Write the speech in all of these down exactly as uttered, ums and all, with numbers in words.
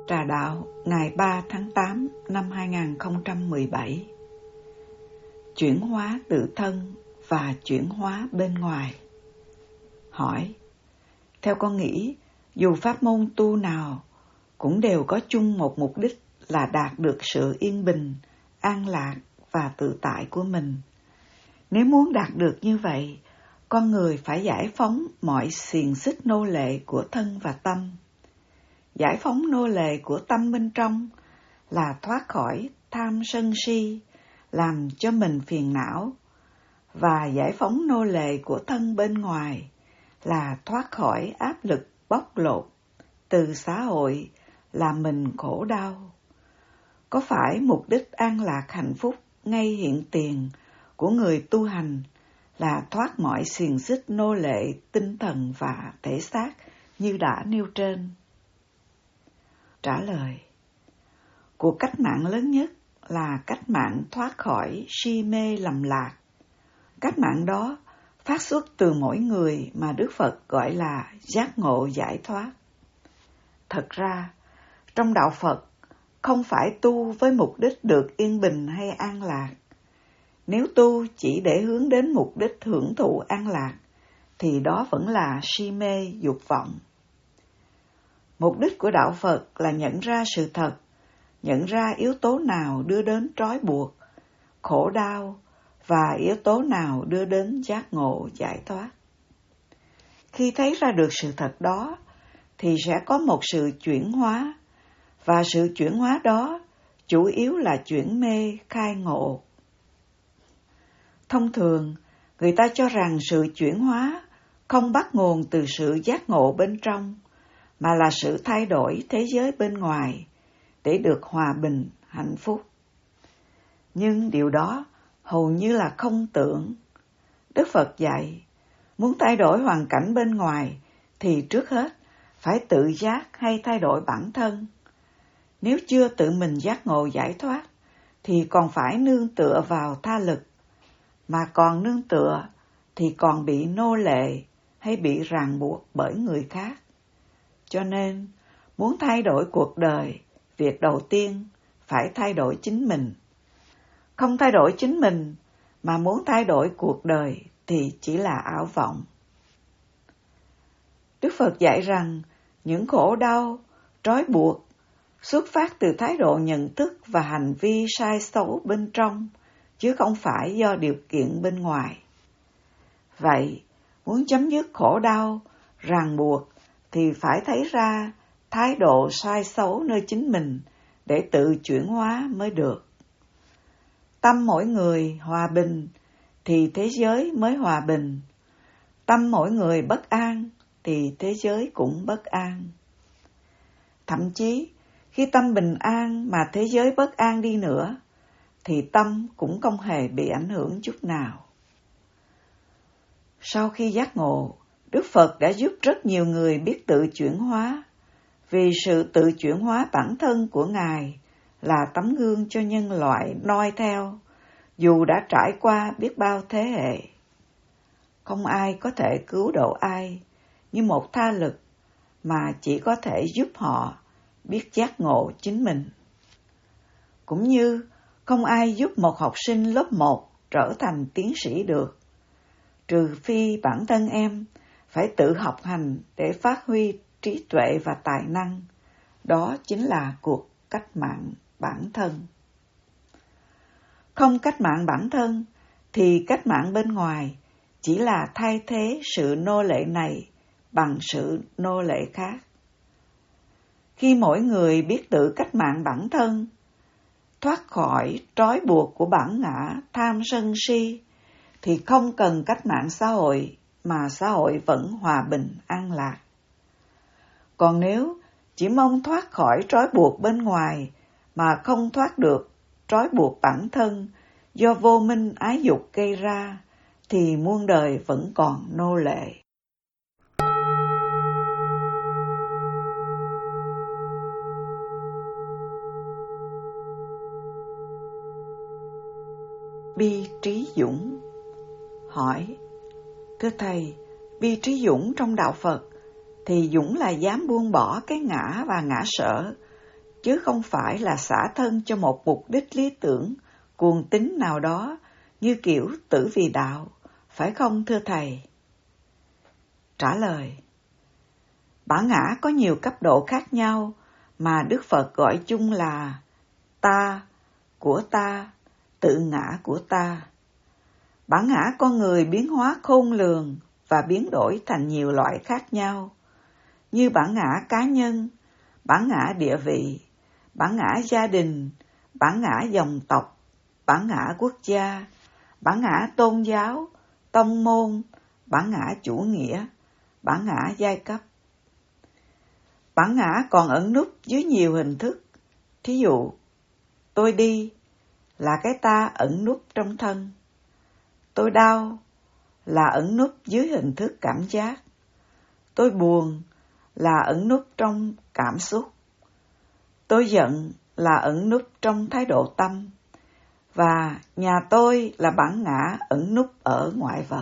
Trà Đạo ngày ba tháng tám năm hai nghìn không trăm mười bảy. Chuyển hóa tự thân và chuyển hóa bên ngoài. Hỏi: theo con nghĩ, dù pháp môn tu nào cũng đều có chung một mục đích là đạt được sự yên bình, an lạc và tự tại của mình. Nếu muốn đạt được như vậy, con người phải giải phóng mọi xiềng xích nô lệ của thân và tâm. Giải phóng nô lệ của tâm bên trong là thoát khỏi tham sân si, làm cho mình phiền não, và giải phóng nô lệ của thân bên ngoài là thoát khỏi áp lực bóc lột từ xã hội, làm mình khổ đau. Có phải mục đích an lạc hạnh phúc ngay hiện tiền của người tu hành là thoát mọi xiềng xích nô lệ tinh thần và thể xác như đã nêu trên? Trả lời: cuộc cách mạng lớn nhất là cách mạng thoát khỏi si mê lầm lạc. Cách mạng đó phát xuất từ mỗi người mà Đức Phật gọi là giác ngộ giải thoát. Thật ra, trong đạo Phật không phải tu với mục đích được yên bình hay an lạc. Nếu tu chỉ để hướng đến mục đích hưởng thụ an lạc, thì đó vẫn là si mê dục vọng. Mục đích của đạo Phật là nhận ra sự thật, nhận ra yếu tố nào đưa đến trói buộc, khổ đau, và yếu tố nào đưa đến giác ngộ giải thoát. Khi thấy ra được sự thật đó, thì sẽ có một sự chuyển hóa, và sự chuyển hóa đó chủ yếu là chuyển mê khai ngộ. Thông thường, người ta cho rằng sự chuyển hóa không bắt nguồn từ sự giác ngộ bên trong, mà là sự thay đổi thế giới bên ngoài để được hòa bình, hạnh phúc. Nhưng điều đó hầu như là không tưởng. Đức Phật dạy, muốn thay đổi hoàn cảnh bên ngoài thì trước hết phải tự giác hay thay đổi bản thân. Nếu chưa tự mình giác ngộ giải thoát, thì còn phải nương tựa vào tha lực, mà còn nương tựa thì còn bị nô lệ hay bị ràng buộc bởi người khác. Cho nên, muốn thay đổi cuộc đời, việc đầu tiên phải thay đổi chính mình. Không thay đổi chính mình mà muốn thay đổi cuộc đời thì chỉ là ảo vọng. Đức Phật dạy rằng những khổ đau, trói buộc xuất phát từ thái độ nhận thức và hành vi sai xấu bên trong, chứ không phải do điều kiện bên ngoài. Vậy, muốn chấm dứt khổ đau, ràng buộc thì phải thấy ra thái độ sai xấu nơi chính mình để tự chuyển hóa mới được. Tâm mỗi người hòa bình thì thế giới mới hòa bình. Tâm mỗi người bất an thì thế giới cũng bất an. Thậm chí, khi tâm bình an mà thế giới bất an đi nữa, thì tâm cũng không hề bị ảnh hưởng chút nào. Sau khi giác ngộ, Đức Phật đã giúp rất nhiều người biết tự chuyển hóa, vì sự tự chuyển hóa bản thân của Ngài là tấm gương cho nhân loại noi theo, dù đã trải qua biết bao thế hệ. Không ai có thể cứu độ ai như một tha lực, mà chỉ có thể giúp họ biết giác ngộ chính mình. Cũng như không ai giúp một học sinh lớp một trở thành tiến sĩ được, trừ phi bản thân em phải tự học hành để phát huy trí tuệ và tài năng. Đó chính là cuộc cách mạng bản thân. Không cách mạng bản thân thì cách mạng bên ngoài chỉ là thay thế sự nô lệ này bằng sự nô lệ khác. Khi mỗi người biết tự cách mạng bản thân, thoát khỏi trói buộc của bản ngã tham sân si, thì không cần cách mạng xã hội mà xã hội vẫn hòa bình an lạc. Còn nếu chỉ mong thoát khỏi trói buộc bên ngoài mà không thoát được trói buộc bản thân do vô minh ái dục gây ra, thì muôn đời vẫn còn nô lệ. Bi Trí Dũng hỏi: thưa Thầy, Bi Trí Dũng trong đạo Phật thì dũng là dám buông bỏ cái ngã và ngã sở, chứ không phải là xả thân cho một mục đích lý tưởng, cuồng tín nào đó như kiểu tử vì đạo, phải không thưa Thầy? Trả lời: Bản ngã có nhiều cấp độ khác nhau mà Đức Phật gọi chung là ta, của ta, tự ngã của ta. Bản ngã con người biến hóa khôn lường và biến đổi thành nhiều loại khác nhau, như bản ngã cá nhân, bản ngã địa vị, bản ngã gia đình, bản ngã dòng tộc, bản ngã quốc gia, bản ngã tôn giáo, tông môn, bản ngã chủ nghĩa, bản ngã giai cấp. Bản ngã còn ẩn núp dưới nhiều hình thức. Thí dụ, tôi đi là cái ta ẩn núp trong thân. Tôi đau là ẩn núp dưới hình thức cảm giác. Tôi buồn là ẩn núp trong cảm xúc. Tôi giận là ẩn núp trong thái độ tâm. Và nhà tôi là bản ngã ẩn núp ở ngoại vật.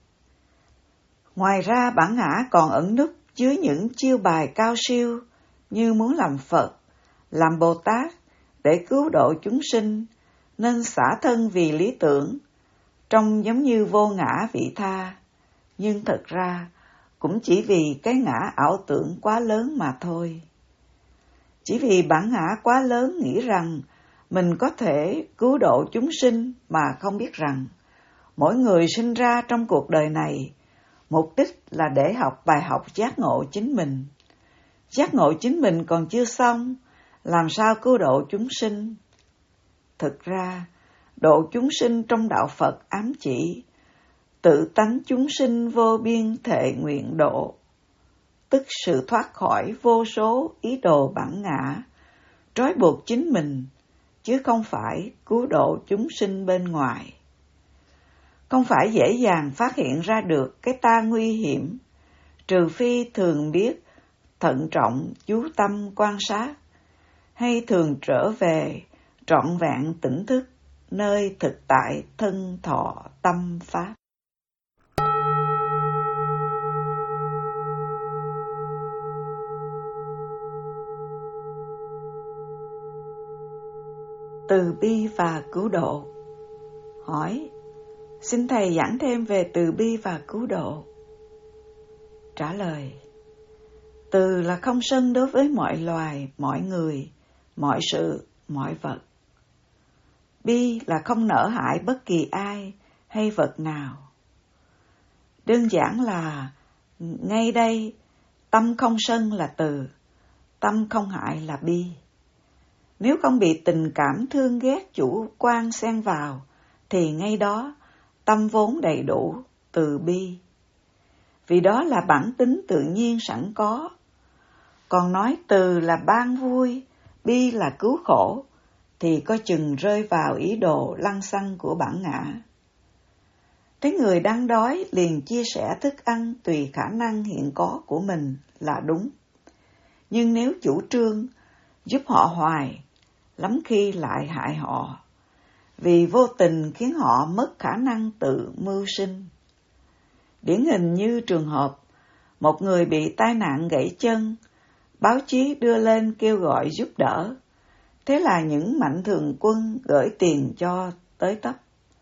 Ngoài ra, bản ngã còn ẩn núp dưới những chiêu bài cao siêu như muốn làm Phật, làm Bồ Tát để cứu độ chúng sinh, nên xả thân vì lý tưởng, trông giống như vô ngã vị tha, nhưng thật ra cũng chỉ vì cái ngã ảo tưởng quá lớn mà thôi. Chỉ vì bản ngã quá lớn nghĩ rằng mình có thể cứu độ chúng sinh mà không biết rằng mỗi người sinh ra trong cuộc đời này, mục đích là để học bài học giác ngộ chính mình. Giác ngộ chính mình còn chưa xong, làm sao cứu độ chúng sinh? Thực ra, độ chúng sinh trong đạo Phật ám chỉ, tự tánh chúng sinh vô biên thệ nguyện độ, tức sự thoát khỏi vô số ý đồ bản ngã, trói buộc chính mình, chứ không phải cứu độ chúng sinh bên ngoài. Không phải dễ dàng phát hiện ra được cái ta nguy hiểm, trừ phi thường biết thận trọng chú tâm quan sát, hay thường trở về trọn vẹn tỉnh thức nơi thực tại thân thọ tâm pháp. Từ bi và cứu độ. Hỏi: xin Thầy giảng thêm về từ bi và cứu độ. Trả lời: từ là không sân đối với mọi loài, mọi người, mọi sự, mọi vật. Bi là không nỡ hại bất kỳ ai hay vật nào. Đơn giản là ngay đây, tâm không sân là từ, tâm không hại là bi. Nếu không bị tình cảm thương ghét chủ quan xen vào, thì ngay đó tâm vốn đầy đủ, từ bi. Vì đó là bản tính tự nhiên sẵn có. Còn nói từ là ban vui, bi là cứu khổ, thì coi chừng rơi vào ý đồ lăng xăng của bản ngã. Thấy người đang đói liền chia sẻ thức ăn tùy khả năng hiện có của mình là đúng. Nhưng nếu chủ trương giúp họ hoài, lắm khi lại hại họ, vì vô tình khiến họ mất khả năng tự mưu sinh. Điển hình như trường hợp một người bị tai nạn gãy chân, báo chí đưa lên kêu gọi giúp đỡ. Thế là những mạnh thường quân gửi tiền cho tới tấp.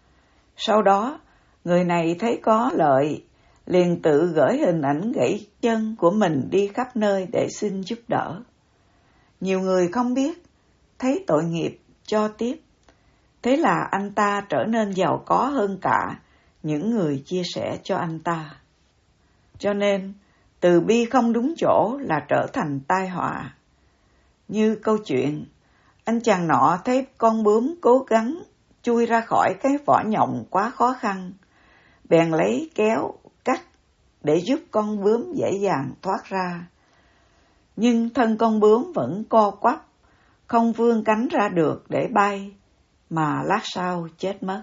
Sau đó, người này thấy có lợi, liền tự gửi hình ảnh gãy chân của mình đi khắp nơi để xin giúp đỡ. Nhiều người không biết, thấy tội nghiệp, cho tiếp. Thế là anh ta trở nên giàu có hơn cả những người chia sẻ cho anh ta. Cho nên, từ bi không đúng chỗ là trở thành tai họa. Như câu chuyện, anh chàng nọ thấy con bướm cố gắng chui ra khỏi cái vỏ nhộng quá khó khăn, bèn lấy kéo cắt để giúp con bướm dễ dàng thoát ra. Nhưng thân con bướm vẫn co quắp, không vươn cánh ra được để bay, mà lát sau chết mất.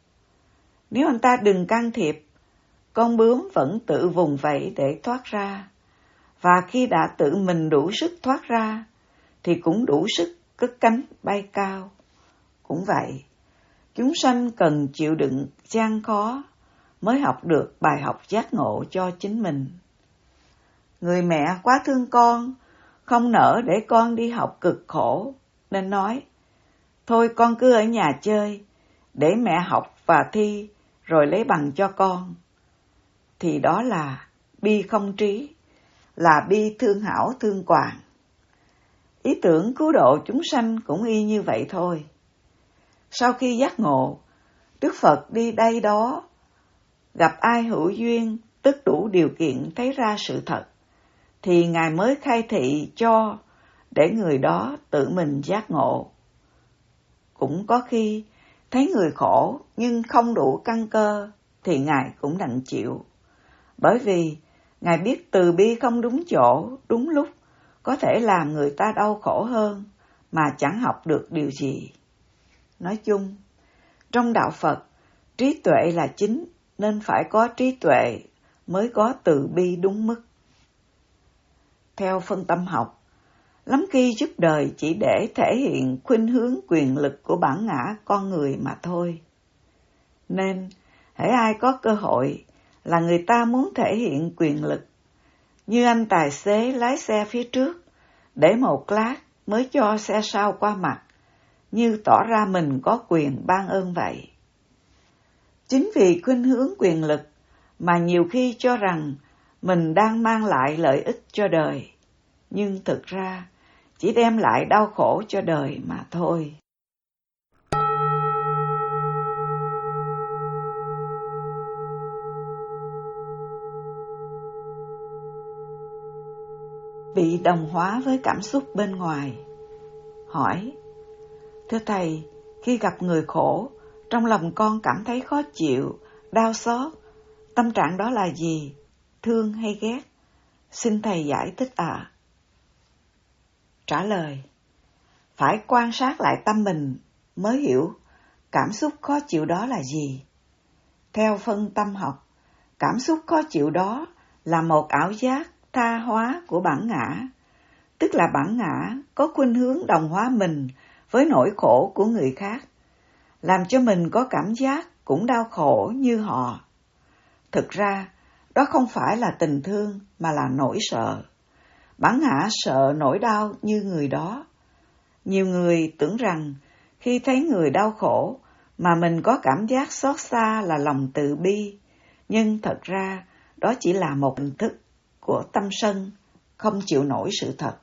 Nếu anh ta đừng can thiệp, con bướm vẫn tự vùng vẫy để thoát ra, và khi đã tự mình đủ sức thoát ra, thì cũng đủ sức cất cánh bay cao. Cũng vậy, chúng sanh cần chịu đựng gian khó mới học được bài học giác ngộ cho chính mình. Người mẹ quá thương con, không nỡ để con đi học cực khổ, nên nói, thôi con cứ ở nhà chơi, để mẹ học và thi, rồi lấy bằng cho con. Thì đó là bi không trí, là bi thương hảo thương quàng. Ý tưởng cứu độ chúng sanh cũng y như vậy thôi. Sau khi giác ngộ, Đức Phật đi đây đó, gặp ai hữu duyên, tức đủ điều kiện thấy ra sự thật, thì Ngài mới khai thị cho để người đó tự mình giác ngộ. Cũng có khi thấy người khổ nhưng không đủ căn cơ thì Ngài cũng đành chịu. Bởi vì Ngài biết từ bi không đúng chỗ, đúng lúc, có thể làm người ta đau khổ hơn mà chẳng học được điều gì. Nói chung, trong đạo Phật, trí tuệ là chính, nên phải có trí tuệ mới có từ bi đúng mức. Theo phân tâm học, lắm khi giúp đời chỉ để thể hiện khuynh hướng quyền lực của bản ngã con người mà thôi. Nên, hễ ai có cơ hội là người ta muốn thể hiện quyền lực, như anh tài xế lái xe phía trước, để một lát mới cho xe sau qua mặt, như tỏ ra mình có quyền ban ơn vậy. Chính vì khuynh hướng quyền lực mà nhiều khi cho rằng mình đang mang lại lợi ích cho đời, nhưng thực ra chỉ đem lại đau khổ cho đời mà thôi. Bị đồng hóa với cảm xúc bên ngoài. Hỏi, thưa Thầy, khi gặp người khổ, trong lòng con cảm thấy khó chịu, đau xót, tâm trạng đó là gì? Thương hay ghét? Xin Thầy giải thích ạ. À. Trả lời, phải quan sát lại tâm mình mới hiểu cảm xúc khó chịu đó là gì. Theo phân tâm học, cảm xúc khó chịu đó là một ảo giác tha hóa của bản ngã, tức là bản ngã có khuynh hướng đồng hóa mình với nỗi khổ của người khác, làm cho mình có cảm giác cũng đau khổ như họ. Thực ra, đó không phải là tình thương mà là nỗi sợ. Bản ngã sợ nỗi đau như người đó. Nhiều người tưởng rằng khi thấy người đau khổ mà mình có cảm giác xót xa là lòng từ bi, nhưng thật ra đó chỉ là một hình thức của tâm sân, không chịu nổi sự thật.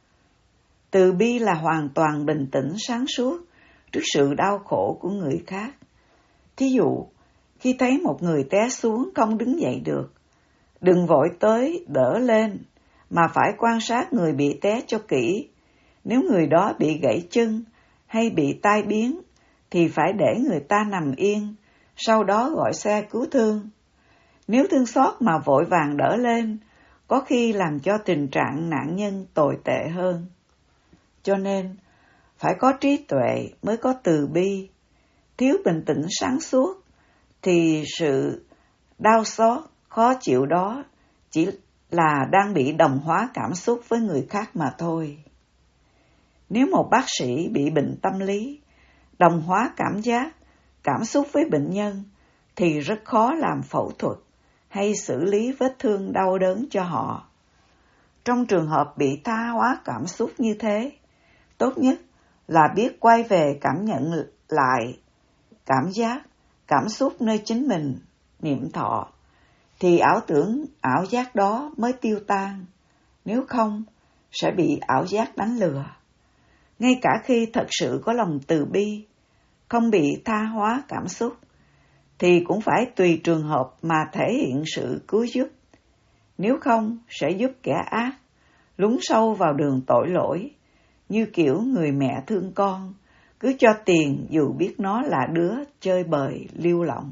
Từ bi là hoàn toàn bình tĩnh sáng suốt trước sự đau khổ của người khác. Thí dụ, khi thấy một người té xuống không đứng dậy được, đừng vội tới đỡ lên, mà phải quan sát người bị té cho kỹ. Nếu người đó bị gãy chân hay bị tai biến, thì phải để người ta nằm yên, sau đó gọi xe cứu thương. Nếu thương xót mà vội vàng đỡ lên, có khi làm cho tình trạng nạn nhân tồi tệ hơn. Cho nên, phải có trí tuệ mới có từ bi. Thiếu bình tĩnh sáng suốt, thì sự đau xót, khó chịu đó chỉ là đang bị đồng hóa cảm xúc với người khác mà thôi. Nếu một bác sĩ bị bệnh tâm lý, đồng hóa cảm giác, cảm xúc với bệnh nhân, thì rất khó làm phẫu thuật hay xử lý vết thương đau đớn cho họ. Trong trường hợp bị tha hóa cảm xúc như thế, tốt nhất là biết quay về cảm nhận lại cảm giác, cảm xúc nơi chính mình, niệm thọ, thì ảo tưởng, ảo giác đó mới tiêu tan. Nếu không, sẽ bị ảo giác đánh lừa. Ngay cả khi thật sự có lòng từ bi, không bị tha hóa cảm xúc, thì cũng phải tùy trường hợp mà thể hiện sự cứu giúp. Nếu không, sẽ giúp kẻ ác lún sâu vào đường tội lỗi, như kiểu người mẹ thương con, cứ cho tiền dù biết nó là đứa chơi bời lưu lộng.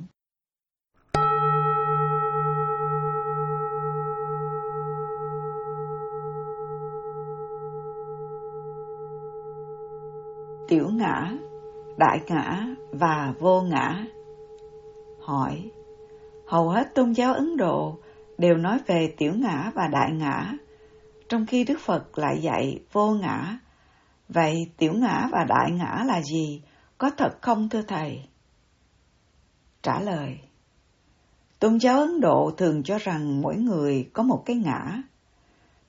Tiểu ngã, đại ngã và vô ngã. Hỏi, hầu hết tôn giáo Ấn Độ đều nói về tiểu ngã và đại ngã, trong khi Đức Phật lại dạy vô ngã. Vậy tiểu ngã và đại ngã là gì? Có thật không thưa Thầy? Trả lời, tôn giáo Ấn Độ thường cho rằng mỗi người có một cái ngã.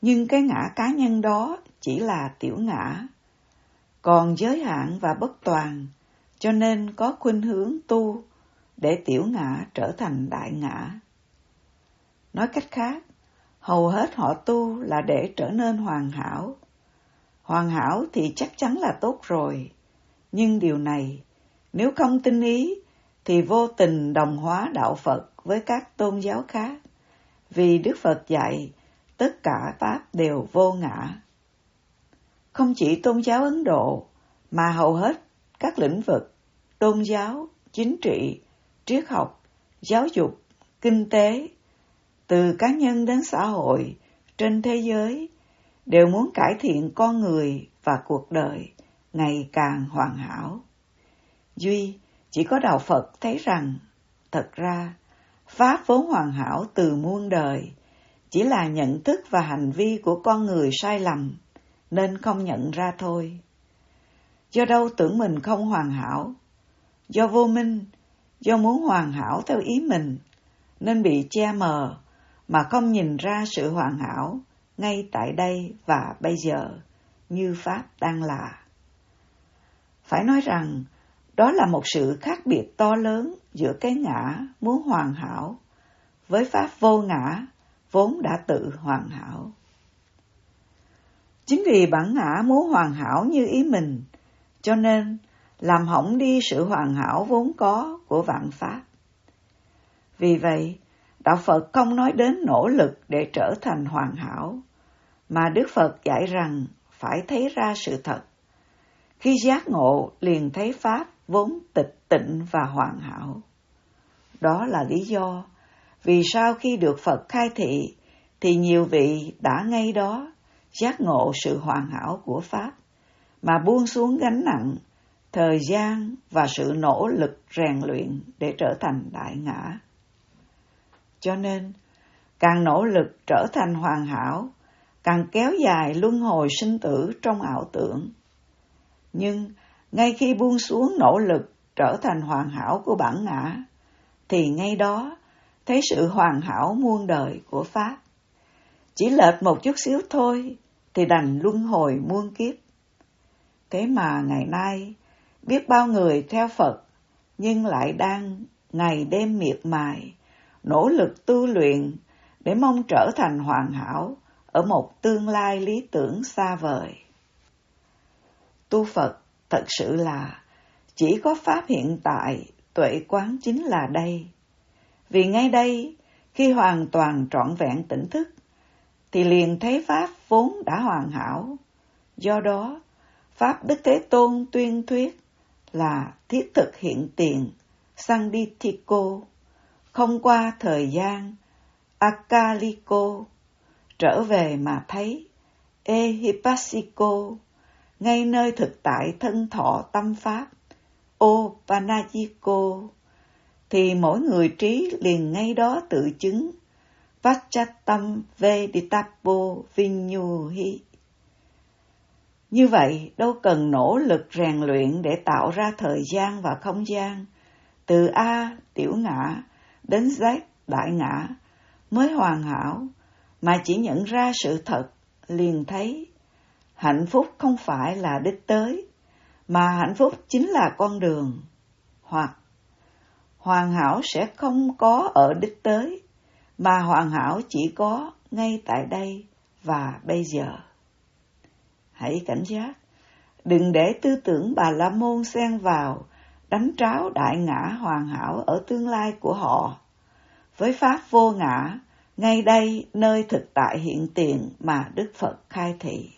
nhưng cái ngã cá nhân đó chỉ là tiểu ngã, còn giới hạn và bất toàn, cho nên có khuynh hướng tu để tiểu ngã trở thành đại ngã. Nói cách khác, hầu hết họ tu là để trở nên hoàn hảo. Hoàn hảo thì chắc chắn là tốt rồi, nhưng điều này, nếu không tinh ý, thì vô tình đồng hóa đạo Phật với các tôn giáo khác, vì Đức Phật dạy tất cả pháp đều vô ngã. Không chỉ tôn giáo Ấn Độ, mà hầu hết các lĩnh vực tôn giáo, chính trị, triết học, giáo dục, kinh tế, từ cá nhân đến xã hội trên thế giới, đều muốn cải thiện con người và cuộc đời ngày càng hoàn hảo. Duy chỉ có đạo Phật thấy rằng, thật ra, pháp vốn hoàn hảo từ muôn đời, chỉ là nhận thức và hành vi của con người sai lầm, nên không nhận ra thôi. Do đâu tưởng mình không hoàn hảo, do vô minh, do muốn hoàn hảo theo ý mình, nên bị che mờ, mà không nhìn ra sự hoàn hảo ngay tại đây và bây giờ, như Pháp đang là. Phải nói rằng, đó là một sự khác biệt to lớn giữa cái ngã muốn hoàn hảo với Pháp vô ngã vốn đã tự hoàn hảo. Chính vì bản ngã muốn hoàn hảo như ý mình, cho nên làm hỏng đi sự hoàn hảo vốn có của vạn pháp. Vì vậy, đạo Phật không nói đến nỗ lực để trở thành hoàn hảo, mà Đức Phật dạy rằng phải thấy ra sự thật. Khi giác ngộ liền thấy pháp vốn tịch tịnh và hoàn hảo. Đó là lý do vì sao khi được Phật khai thị thì nhiều vị đã ngay đó giác ngộ sự hoàn hảo của pháp, mà buông xuống gánh nặng, thời gian và sự nỗ lực rèn luyện để trở thành đại ngã. Cho nên, càng nỗ lực trở thành hoàn hảo, càng kéo dài luân hồi sinh tử trong ảo tưởng. Nhưng, ngay khi buông xuống nỗ lực trở thành hoàn hảo của bản ngã, thì ngay đó thấy sự hoàn hảo muôn đời của Pháp. Chỉ lệch một chút xíu thôi, thì đành luân hồi muôn kiếp. Thế mà ngày nay, biết bao người theo Phật, nhưng lại đang ngày đêm miệt mài, nỗ lực tu luyện để mong trở thành hoàn hảo ở một tương lai lý tưởng xa vời. Tu Phật thật sự là chỉ có pháp hiện tại, tuệ quán chính là đây. Vì ngay đây, khi hoàn toàn trọn vẹn tỉnh thức, thì liền thấy pháp vốn đã hoàn hảo. Do đó, pháp Đức Thế Tôn tuyên thuyết là thiết thực hiện tiền, Sanditthiko, không qua thời gian, Akaliko, trở về mà thấy, Ehipassiko, ngay nơi thực tại thân thọ tâm pháp, Opanajiko, thì mỗi người trí liền ngay đó tự chứng, Pacchattam Veditapo Vinyuhi. Như vậy, đâu cần nỗ lực rèn luyện để tạo ra thời gian và không gian, từ A, tiểu ngã, đến Z, đại ngã, mới hoàn hảo, mà chỉ nhận ra sự thật, liền thấy hạnh phúc không phải là đích tới, mà hạnh phúc chính là con đường. Hoặc hoàn hảo sẽ không có ở đích tới, mà hoàn hảo chỉ có ngay tại đây và bây giờ. Hãy cảnh giác, đừng để tư tưởng Bà La Môn xen vào, đánh tráo đại ngã hoàn hảo ở tương lai của họ, với pháp vô ngã, ngay đây nơi thực tại hiện tiền mà Đức Phật khai thị.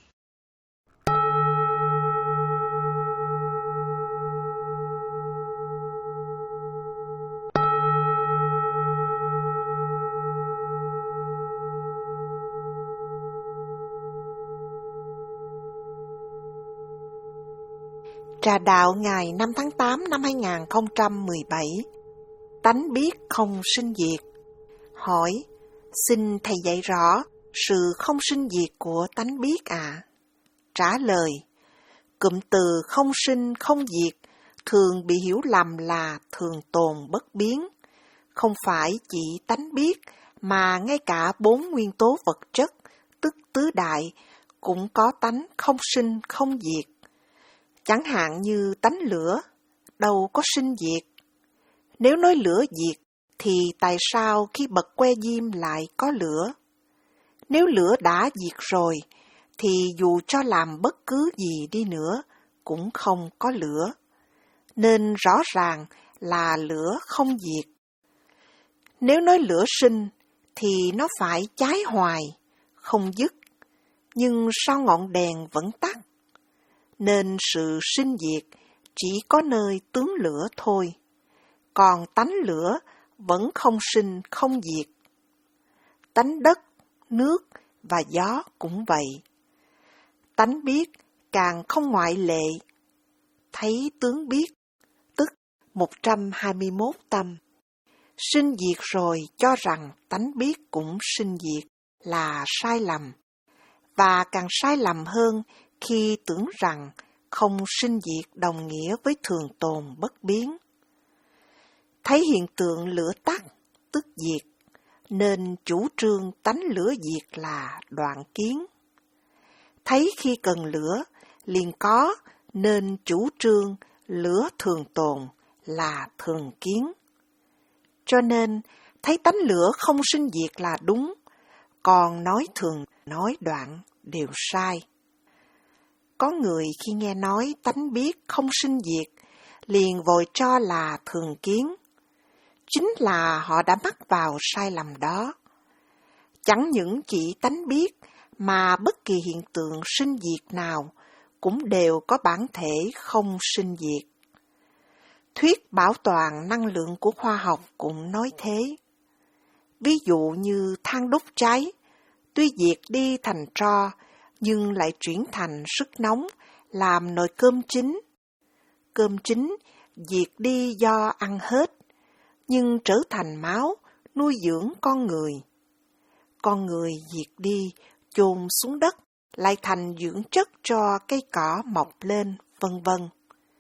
Trà đạo ngày năm tháng tám năm hai nghìn không trăm mười bảy. Tánh biết không sinh diệt. Hỏi, xin Thầy dạy rõ sự không sinh diệt của tánh biết ạ? À? Trả lời, cụm từ không sinh không diệt thường bị hiểu lầm là thường tồn bất biến. Không phải chỉ tánh biết, mà ngay cả bốn nguyên tố vật chất, tức tứ đại, cũng có tánh không sinh không diệt. Chẳng hạn như tánh lửa, đâu có sinh diệt. Nếu nói lửa diệt, thì tại sao khi bật que diêm lại có lửa? Nếu lửa đã diệt rồi, thì dù cho làm bất cứ gì đi nữa, cũng không có lửa. Nên rõ ràng là lửa không diệt. Nếu nói lửa sinh, thì nó phải cháy hoài, không dứt. Nhưng sao ngọn đèn vẫn tắt? Nên sự sinh diệt chỉ có nơi tướng lửa thôi. Còn tánh lửa vẫn không sinh không diệt. Tánh đất, nước và gió cũng vậy. Tánh biết càng không ngoại lệ. Thấy tướng biết, tức một trăm hai mươi mốt tâm. Sinh diệt rồi cho rằng tánh biết cũng sinh diệt là sai lầm. Và càng sai lầm hơn khi tưởng rằng không sinh diệt đồng nghĩa với thường tồn bất biến. Thấy hiện tượng lửa tắt, tức diệt, nên chủ trương tánh lửa diệt là đoạn kiến. Thấy khi cần lửa, liền có, nên chủ trương lửa thường tồn là thường kiến. Cho nên, thấy tánh lửa không sinh diệt là đúng, còn nói thường, nói đoạn đều sai. Có người khi nghe nói tánh biết không sinh diệt, liền vội cho là thường kiến. Chính là họ đã mắc vào sai lầm đó. Chẳng những chỉ tánh biết, mà bất kỳ hiện tượng sinh diệt nào cũng đều có bản thể không sinh diệt. Thuyết bảo toàn năng lượng của khoa học cũng nói thế. Ví dụ như than đốt cháy, tuy diệt đi thành tro, nhưng lại chuyển thành sức nóng, làm nồi cơm chín. Cơm chín diệt đi do ăn hết, nhưng trở thành máu, nuôi dưỡng con người. Con người diệt đi, chôn xuống đất, lại thành dưỡng chất cho cây cỏ mọc lên, vân vân.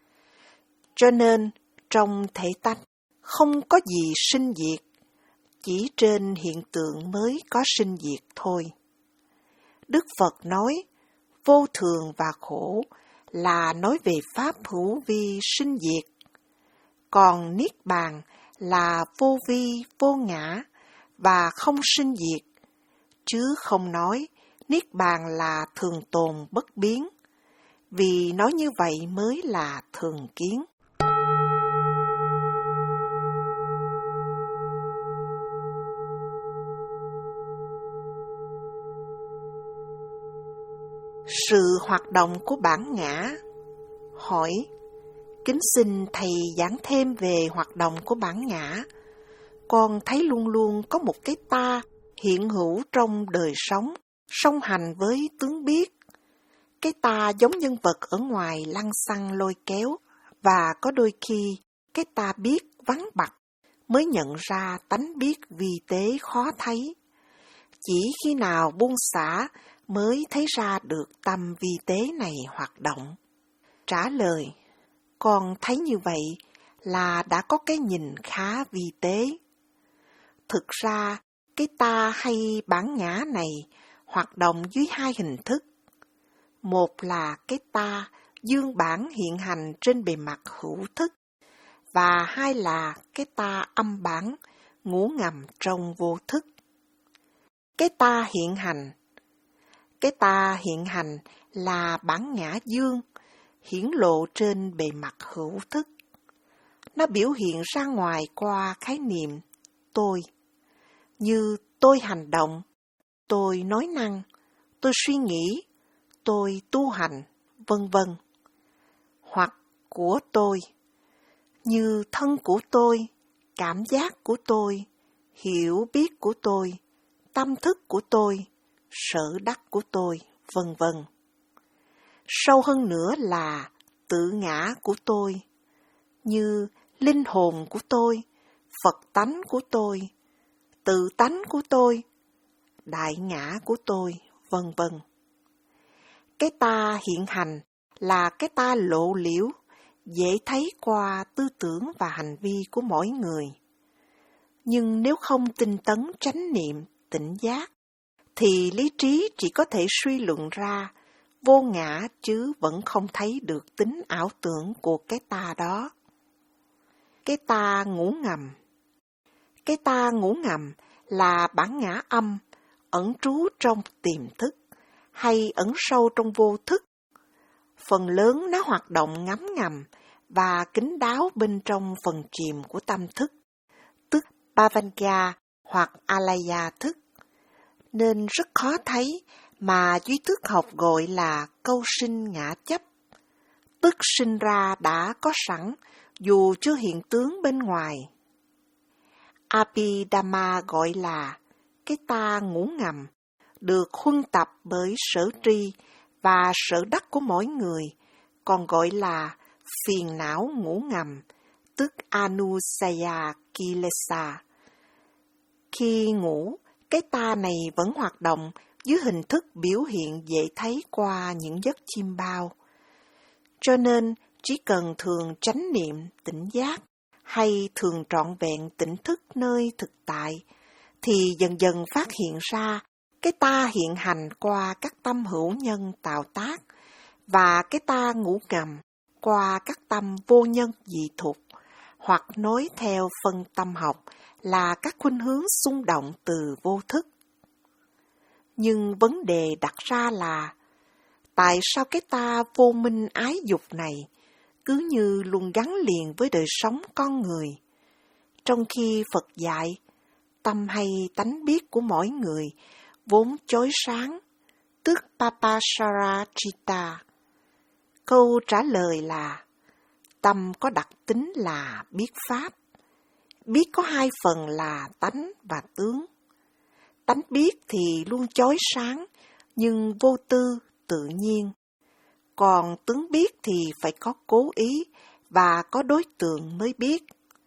Cho nên, trong thể tánh, không có gì sinh diệt, chỉ trên hiện tượng mới có sinh diệt thôi. Đức Phật nói, vô thường và khổ là nói về pháp hữu vi sinh diệt, còn Niết Bàn là vô vi, vô ngã và không sinh diệt, chứ không nói Niết Bàn là thường tồn bất biến, vì nói như vậy mới là thường kiến. Sự hoạt động của bản ngã. Hỏi, kính xin Thầy giảng thêm về hoạt động của bản ngã. Con thấy luôn luôn có một cái ta hiện hữu trong đời sống, song hành với tướng biết. Cái ta giống nhân vật ở ngoài lăng xăng lôi kéo, và có đôi khi cái ta biết vắng bặt mới nhận ra tánh biết vi tế khó thấy. Chỉ khi nào buông xả mới thấy ra được tâm vi tế này hoạt động. Trả lời, con thấy như vậy là đã có cái nhìn khá vi tế. Thực ra, cái ta hay bản ngã này hoạt động dưới hai hình thức. Một là cái ta dương bản hiện hành trên bề mặt hữu thức, và hai là cái ta âm bản ngủ ngầm trong vô thức. Cái ta hiện hành Cái ta hiện hành là bản ngã dương, hiển lộ trên bề mặt hữu thức. Nó biểu hiện ra ngoài qua khái niệm tôi, như tôi hành động, tôi nói năng, tôi suy nghĩ, tôi tu hành, vân vân. Hoặc của tôi, như thân của tôi, cảm giác của tôi, hiểu biết của tôi, tâm thức của tôi, sở đắc của tôi, vân vân. Sâu hơn nữa là tự ngã của tôi, như linh hồn của tôi, Phật tánh của tôi, tự tánh của tôi, đại ngã của tôi, vân vân. Cái ta hiện hành là cái ta lộ liễu, dễ thấy qua tư tưởng và hành vi của mỗi người. Nhưng nếu không tinh tấn chánh niệm, tỉnh giác, thì lý trí chỉ có thể suy luận ra vô ngã chứ vẫn không thấy được tính ảo tưởng của cái ta đó. Cái ta ngủ ngầm. Cái ta ngủ ngầm là bản ngã âm, ẩn trú trong tiềm thức, hay ẩn sâu trong vô thức. Phần lớn nó hoạt động ngấm ngầm và kín đáo bên trong phần chìm của tâm thức, tức Bhavanga hoặc Alaya thức, nên rất khó thấy mà duy thức học gọi là câu sinh ngã chấp, tức sinh ra đã có sẵn dù chưa hiện tướng bên ngoài. Abhidhamma gọi là cái ta ngủ ngầm, được huân tập bởi sở tri và sở đắc của mỗi người, còn gọi là phiền não ngủ ngầm, tức Anusaya Kilesa. Khi ngủ, cái ta này vẫn hoạt động dưới hình thức biểu hiện dễ thấy qua những giấc chiêm bao. Cho nên, chỉ cần thường chánh niệm, tỉnh giác, hay thường trọn vẹn tỉnh thức nơi thực tại, thì dần dần phát hiện ra cái ta hiện hành qua các tâm hữu nhân tạo tác, và cái ta ngủ ngầm qua các tâm vô nhân dị thục, hoặc nói theo phân tâm học là các khuynh hướng xung động từ vô thức. Nhưng vấn đề đặt ra là, tại sao cái ta vô minh ái dục này cứ như luôn gắn liền với đời sống con người, trong khi Phật dạy, tâm hay tánh biết của mỗi người vốn chói sáng, tức Papasarachita. Câu trả lời là, tâm có đặc tính là biết pháp. Biết có hai phần là tánh và tướng. Tánh biết thì luôn chói sáng, nhưng vô tư, tự nhiên. Còn tướng biết thì phải có cố ý và có đối tượng mới biết.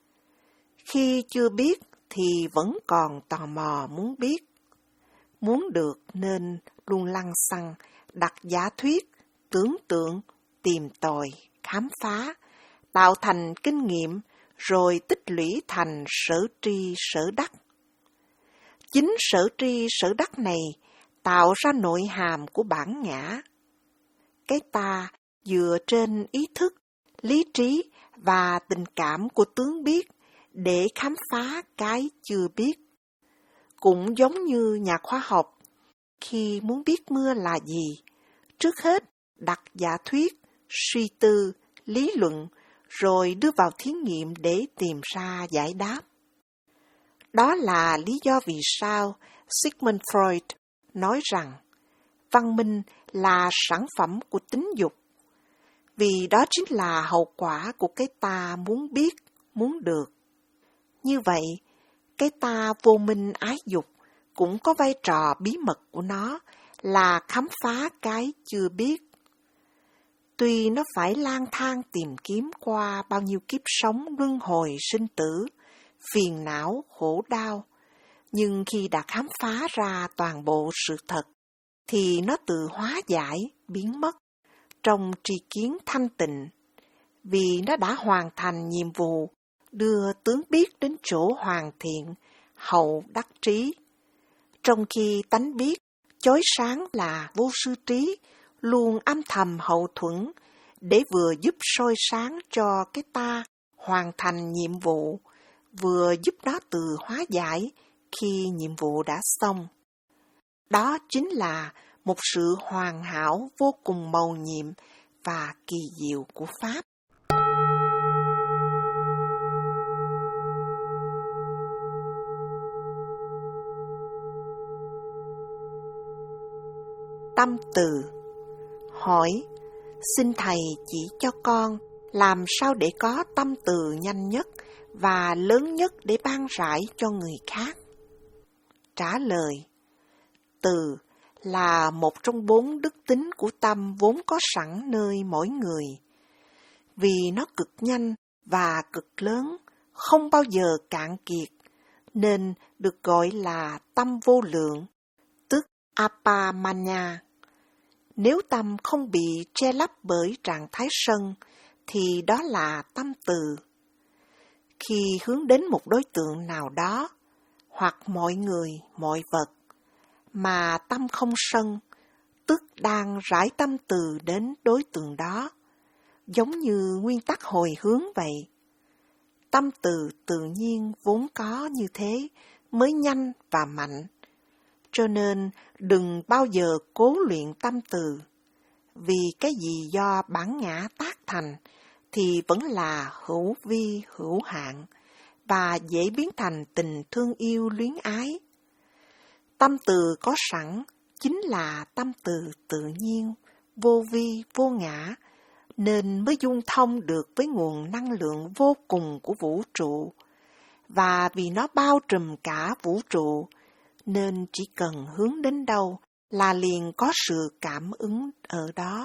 Khi chưa biết thì vẫn còn tò mò muốn biết. Muốn được nên luôn lăng xăng, đặt giả thuyết, tưởng tượng, tìm tòi, khám phá, tạo thành kinh nghiệm, rồi tích lũy thành sở tri sở đắc. Chính sở tri sở đắc này tạo ra nội hàm của bản ngã. Cái ta dựa trên ý thức, lý trí và tình cảm của tướng biết để khám phá cái chưa biết. Cũng giống như nhà khoa học, khi muốn biết mưa là gì, trước hết đặt giả thuyết, suy tư, lý luận, rồi đưa vào thí nghiệm để tìm ra giải đáp. Đó là lý do vì sao Sigmund Freud nói rằng văn minh là sản phẩm của tính dục, vì đó chính là hậu quả của cái ta muốn biết, muốn được. Như vậy, cái ta vô minh ái dục cũng có vai trò bí mật của nó là khám phá cái chưa biết. Tuy nó phải lang thang tìm kiếm qua bao nhiêu kiếp sống luân hồi sinh tử, phiền não, khổ đau, nhưng khi đã khám phá ra toàn bộ sự thật, thì nó tự hóa giải, biến mất, trong tri kiến thanh tịnh, vì nó đã hoàn thành nhiệm vụ đưa tướng biết đến chỗ hoàn thiện, hậu đắc trí. Trong khi tánh biết, chói sáng là vô sư trí, luôn âm thầm hậu thuẫn, để vừa giúp soi sáng cho cái ta hoàn thành nhiệm vụ, vừa giúp nó tự hóa giải khi nhiệm vụ đã xong. Đó chính là một sự hoàn hảo vô cùng mầu nhiệm và kỳ diệu của Pháp. Tâm từ. Hỏi, xin Thầy chỉ cho con làm sao để có tâm từ nhanh nhất và lớn nhất để ban rãi cho người khác. Trả lời, từ là một trong bốn đức tính của tâm vốn có sẵn nơi mỗi người. Vì nó cực nhanh và cực lớn, không bao giờ cạn kiệt, nên được gọi là tâm vô lượng, tức Apamanya. Nếu tâm không bị che lấp bởi trạng thái sân, thì đó là tâm từ. Khi hướng đến một đối tượng nào đó, hoặc mọi người, mọi vật, mà tâm không sân, tức đang rải tâm từ đến đối tượng đó, giống như nguyên tắc hồi hướng vậy. Tâm từ tự nhiên vốn có như thế mới nhanh và mạnh, cho nên đừng bao giờ cố luyện tâm từ, vì cái gì do bản ngã tác thành thì vẫn là hữu vi hữu hạn và dễ biến thành tình thương yêu luyến ái. Tâm từ có sẵn chính là tâm từ tự nhiên, vô vi vô ngã, nên mới dung thông được với nguồn năng lượng vô cùng của vũ trụ. Và vì nó bao trùm cả vũ trụ, nên chỉ cần hướng đến đâu là liền có sự cảm ứng ở đó.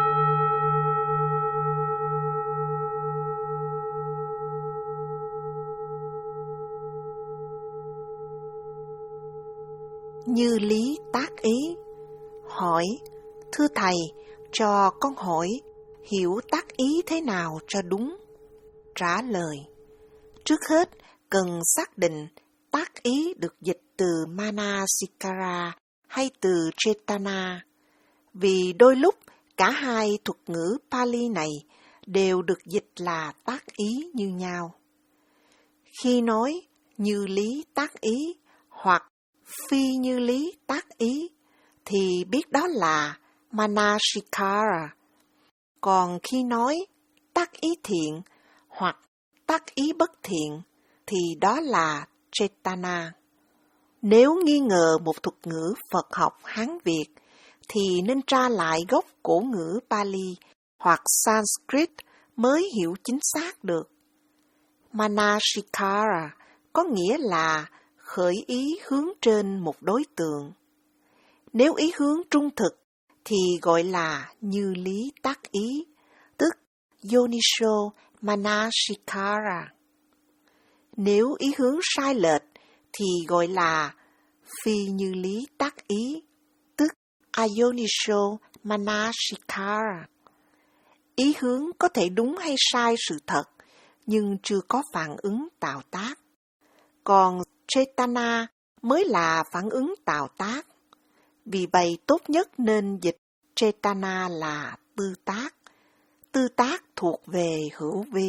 Như lý tác ý. Hỏi: thưa thầy, cho con hỏi, hiểu tác ý thế nào cho đúng? Trả lời: trước hết, cần xác định tác ý được dịch từ Manasikara hay từ Chetana, vì đôi lúc cả hai thuật ngữ Pali này đều được dịch là tác ý như nhau. Khi nói như lý tác ý hoặc phi như lý tác ý thì biết đó là Manasikara. Còn khi nói tác ý thiện hoặc tác ý bất thiện thì đó là Chetana. Nếu nghi ngờ một thuật ngữ Phật học Hán Việt thì nên tra lại gốc cổ ngữ Pali hoặc Sanskrit mới hiểu chính xác được. Manasikara có nghĩa là khởi ý hướng trên một đối tượng. Nếu ý hướng trung thực thì gọi là như lý tác ý, tức Yonisho Manasikara. Nếu ý hướng sai lệch thì gọi là phi như lý tác ý, tức Ayonisho Manasikara. Ý hướng có thể đúng hay sai sự thật, nhưng chưa có phản ứng tạo tác. Còn Chetana mới là phản ứng tạo tác. Vì vậy tốt nhất nên dịch Chetana là tư tác. Tư tác thuộc về hữu vi.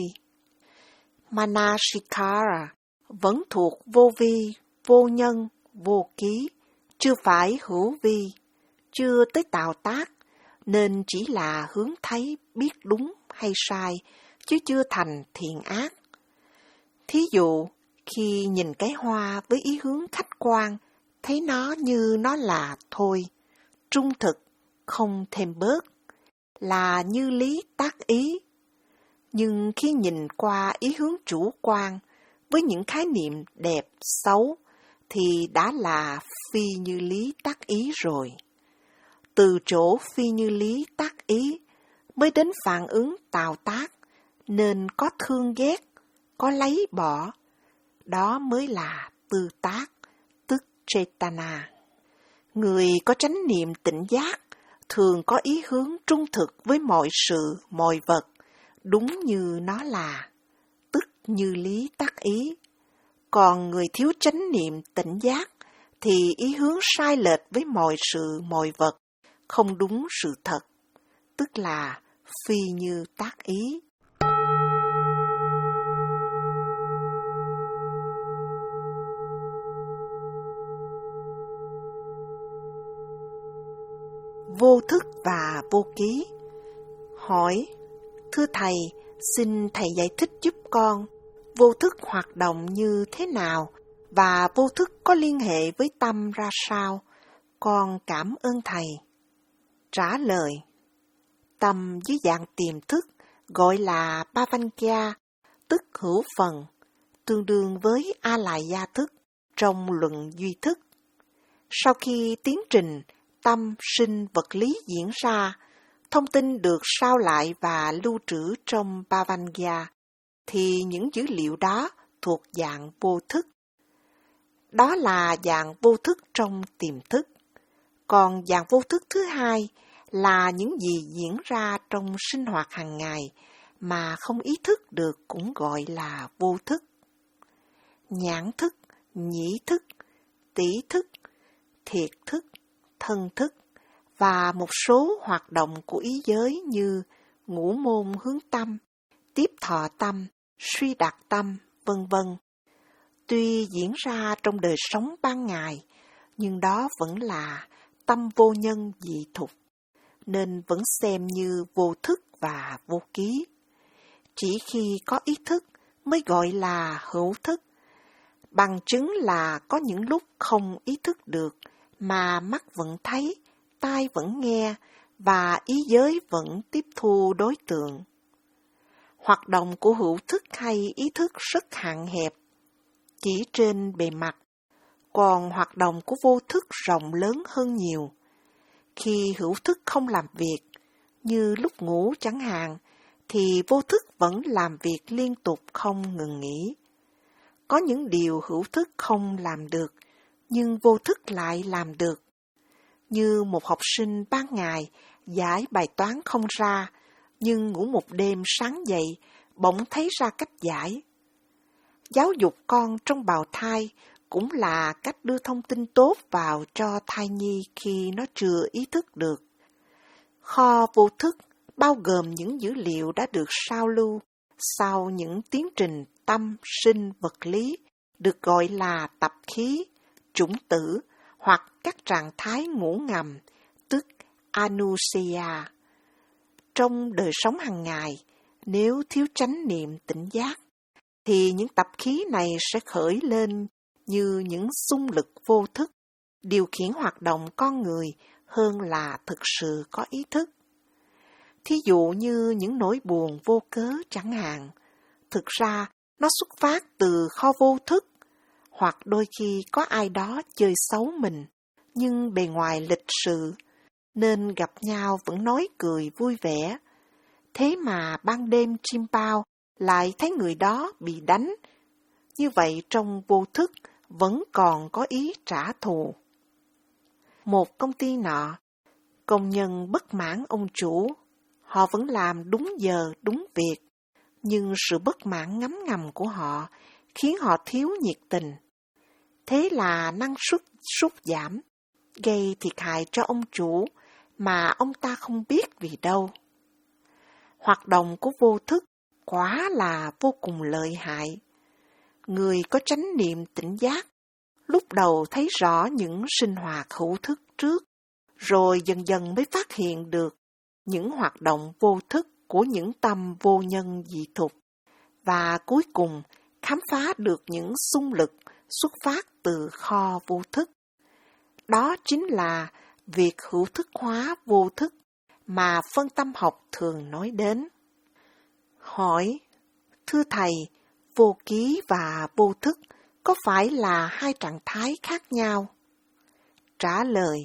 Manasikara vẫn thuộc vô vi, vô nhân, vô ký, chưa phải hữu vi, chưa tới tạo tác, nên chỉ là hướng thấy biết đúng hay sai, chứ chưa thành thiện ác. Thí dụ, khi nhìn cái hoa với ý hướng khách quan, thấy nó như nó là thôi, trung thực, không thêm bớt, là như lý tác ý. Nhưng khi nhìn qua ý hướng chủ quan, với những khái niệm đẹp, xấu, thì đã là phi như lý tác ý rồi. Từ chỗ phi như lý tác ý mới đến phản ứng tạo tác, nên có thương ghét, có lấy bỏ. Đó mới là tư tác, tức Chetana. Người có chánh niệm tỉnh giác thường có ý hướng trung thực với mọi sự, mọi vật, đúng như nó là, tức như lý tác ý. Còn người thiếu chánh niệm tỉnh giác thì ý hướng sai lệch với mọi sự, mọi vật, không đúng sự thật, tức là phi như tác ý. Vô thức và vô ký. Hỏi: thưa thầy, xin thầy giải thích giúp con vô thức hoạt động như thế nào và vô thức có liên hệ với tâm ra sao? Con cảm ơn thầy. Trả lời: tâm dưới dạng tiềm thức gọi là Bhavangya, tức hữu phần, tương đương với A Lại Gia thức trong luận duy thức. Sau khi tiến trình tâm sinh vật lý diễn ra, thông tin được sao lại và lưu trữ trong Bhavangya, thì những dữ liệu đó thuộc dạng vô thức. Đó là dạng vô thức trong tiềm thức. Còn dạng vô thức thứ hai là những gì diễn ra trong sinh hoạt hàng ngày mà không ý thức được, cũng gọi là vô thức. Nhãn thức, nhĩ thức, tỷ thức, thiệt thức, thân thức và một số hoạt động của ý giới như ngũ môn hướng tâm, tiếp thọ tâm, suy đạt tâm, vân vân. Tuy diễn ra trong đời sống ban ngày, nhưng đó vẫn là tâm vô nhân dị thục, nên vẫn xem như vô thức và vô ký. Chỉ khi có ý thức mới gọi là hữu thức. Bằng chứng là có những lúc không ý thức được, mà mắt vẫn thấy, tai vẫn nghe, và ý giới vẫn tiếp thu đối tượng. Hoạt động của hữu thức hay ý thức rất hạn hẹp, chỉ trên bề mặt, còn hoạt động của vô thức rộng lớn hơn nhiều. Khi hữu thức không làm việc, như lúc ngủ chẳng hạn, thì vô thức vẫn làm việc liên tục không ngừng nghỉ. Có những điều hữu thức không làm được, nhưng vô thức lại làm được. Như một học sinh ban ngày giải bài toán không ra, nhưng ngủ một đêm sáng dậy, bỗng thấy ra cách giải. Giáo dục con trong bào thai cũng là cách đưa thông tin tốt vào cho thai nhi khi nó chưa ý thức được. Kho vô thức bao gồm những dữ liệu đã được sao lưu sau những tiến trình tâm sinh vật lý, được gọi là tập khí, chủng tử hoặc các trạng thái ngủ ngầm, tức anusia. Trong đời sống hàng ngày, nếu thiếu chánh niệm tỉnh giác, thì những tập khí này sẽ khởi lên như những xung lực vô thức, điều khiển hoạt động con người hơn là thực sự có ý thức. Thí dụ như những nỗi buồn vô cớ chẳng hạn, thực ra nó xuất phát từ kho vô thức, hoặc đôi khi có ai đó chơi xấu mình, nhưng bề ngoài lịch sự, nên gặp nhau vẫn nói cười vui vẻ. Thế mà ban đêm chim bao lại thấy người đó bị đánh. Như vậy trong vô thức vẫn còn có ý trả thù. Một công ty nọ, công nhân bất mãn ông chủ, họ vẫn làm đúng giờ đúng việc, nhưng sự bất mãn ngấm ngầm của họ khiến họ thiếu nhiệt tình. Thế là năng suất sút giảm, gây thiệt hại cho ông chủ mà ông ta không biết vì đâu. Hoạt động của vô thức quả là vô cùng lợi hại. Người có chánh niệm tỉnh giác lúc đầu thấy rõ những sinh hoạt hữu thức trước, rồi dần dần mới phát hiện được những hoạt động vô thức của những tâm vô nhân dị thục, và cuối cùng khám phá được những xung lực xuất phát từ kho vô thức. Đó chính là việc hữu thức hóa vô thức mà phân tâm học thường nói đến. Hỏi: thưa thầy, vô ký và vô thức có phải là hai trạng thái khác nhau? Trả lời: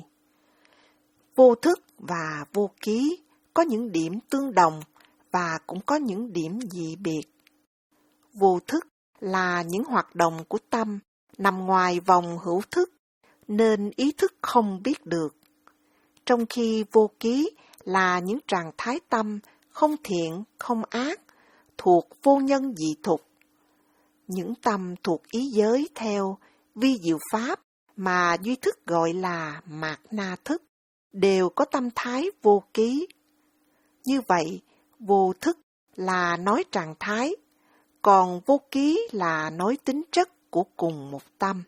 vô thức và vô ký có những điểm tương đồng và cũng có những điểm dị biệt. Vô thức là những hoạt động của tâm nằm ngoài vòng hữu thức, nên ý thức không biết được. Trong khi vô ký là những trạng thái tâm không thiện, không ác, thuộc vô nhân dị thục. Những tâm thuộc ý giới theo vi diệu pháp mà duy thức gọi là mạt na thức, đều có tâm thái vô ký. Như vậy, vô thức là nói trạng thái, còn vô ký là nói tính chất của cùng một tâm.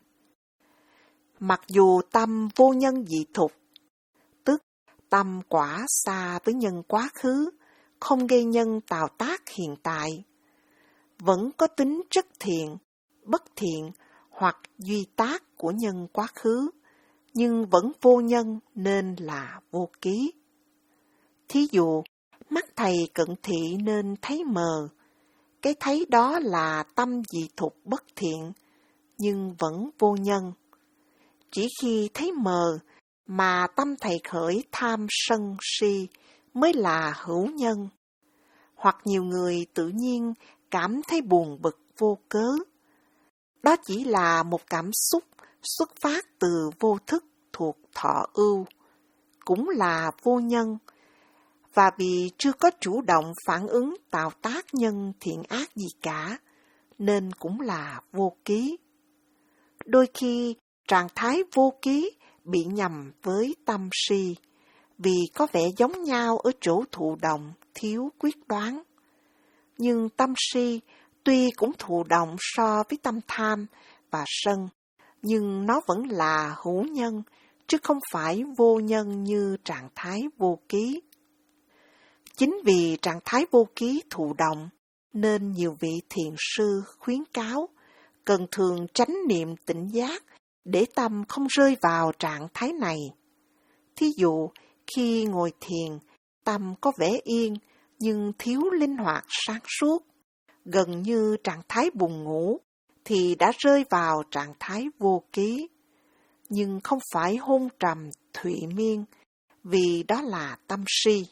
Mặc dù tâm vô nhân dị thục, tức tâm quả xa với nhân quá khứ, không gây nhân tạo tác hiện tại, vẫn có tính chất thiện, bất thiện hoặc duy tác của nhân quá khứ, nhưng vẫn vô nhân nên là vô ký. Thí dụ, mắt thầy cận thị nên thấy mờ, cái thấy đó là tâm dị thục bất thiện, nhưng vẫn vô nhân. Chỉ khi thấy mờ mà tâm thầy khởi tham sân si mới là hữu nhân. Hoặc nhiều người tự nhiên cảm thấy buồn bực vô cớ. Đó chỉ là một cảm xúc xuất phát từ vô thức thuộc thọ ưu, cũng là vô nhân, và vì chưa có chủ động phản ứng tạo tác nhân thiện ác gì cả, nên cũng là vô ký. Đôi khi, trạng thái vô ký bị nhầm với tâm si, vì có vẻ giống nhau ở chỗ thụ động, thiếu quyết đoán. Nhưng tâm si tuy cũng thụ động so với tâm tham và sân, nhưng nó vẫn là hữu nhân, chứ không phải vô nhân như trạng thái vô ký. Chính vì trạng thái vô ký thụ động, nên nhiều vị thiền sư khuyến cáo cần thường tránh niệm tỉnh giác để tâm không rơi vào trạng thái này. Thí dụ, khi ngồi thiền, tâm có vẻ yên nhưng thiếu linh hoạt sáng suốt, gần như trạng thái buồn ngủ, thì đã rơi vào trạng thái vô ký, nhưng không phải hôn trầm thụy miên, vì đó là tâm si.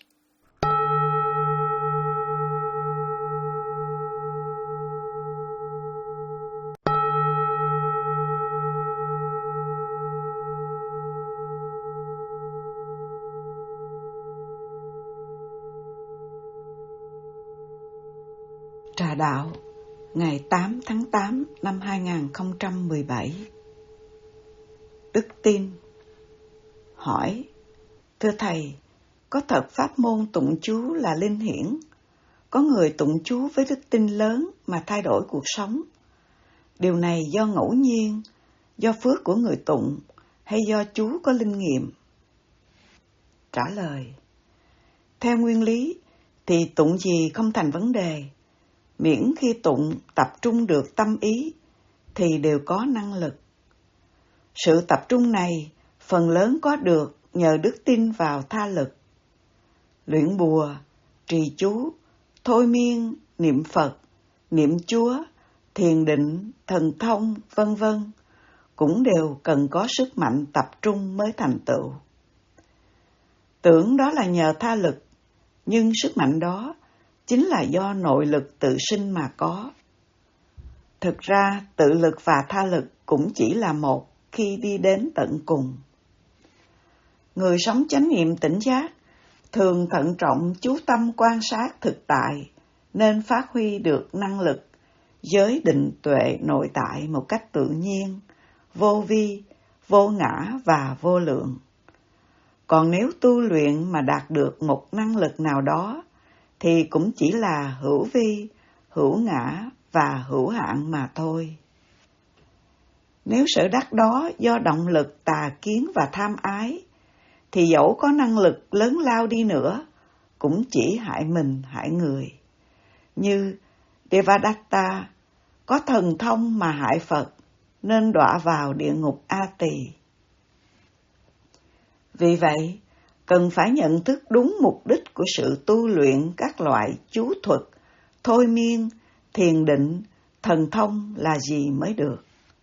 Trà Đạo, ngày tám tháng tám năm hai nghìn không trăm mười bảy. Đức Tin hỏi: Thưa Thầy, có thật pháp môn tụng chú là linh hiển? Có người tụng chú với đức tin lớn mà thay đổi cuộc sống. Điều này do ngẫu nhiên, do phước của người tụng, hay do chú có linh nghiệm? Trả lời: Theo nguyên lý thì tụng gì không thành vấn đề, miễn khi tụng tập trung được tâm ý thì đều có năng lực. Sự tập trung này phần lớn có được nhờ đức tin vào tha lực. Luyện bùa, trì chú, thôi miên, niệm Phật, niệm Chúa, thiền định, thần thông, vân vân cũng đều cần có sức mạnh tập trung mới thành tựu. Tưởng đó là nhờ tha lực, nhưng sức mạnh đó chính là do nội lực tự sinh mà có. Thực ra tự lực và tha lực cũng chỉ là một khi đi đến tận cùng. Người sống chánh niệm tỉnh giác thường thận trọng chú tâm quan sát thực tại, nên phát huy được năng lực giới định tuệ nội tại một cách tự nhiên, vô vi, vô ngã và vô lượng. Còn nếu tu luyện mà đạt được một năng lực nào đó, thì cũng chỉ là hữu vi, hữu ngã và hữu hạn mà thôi. Nếu sở đắc đó do động lực tà kiến và tham ái, thì dẫu có năng lực lớn lao đi nữa, cũng chỉ hại mình hại người. Như Devadatta có thần thông mà hại Phật, nên đọa vào địa ngục A Tỳ. Vì vậy, cần phải nhận thức đúng mục đích của sự tu luyện các loại chú thuật, thôi miên, thiền định, thần thông là gì mới được.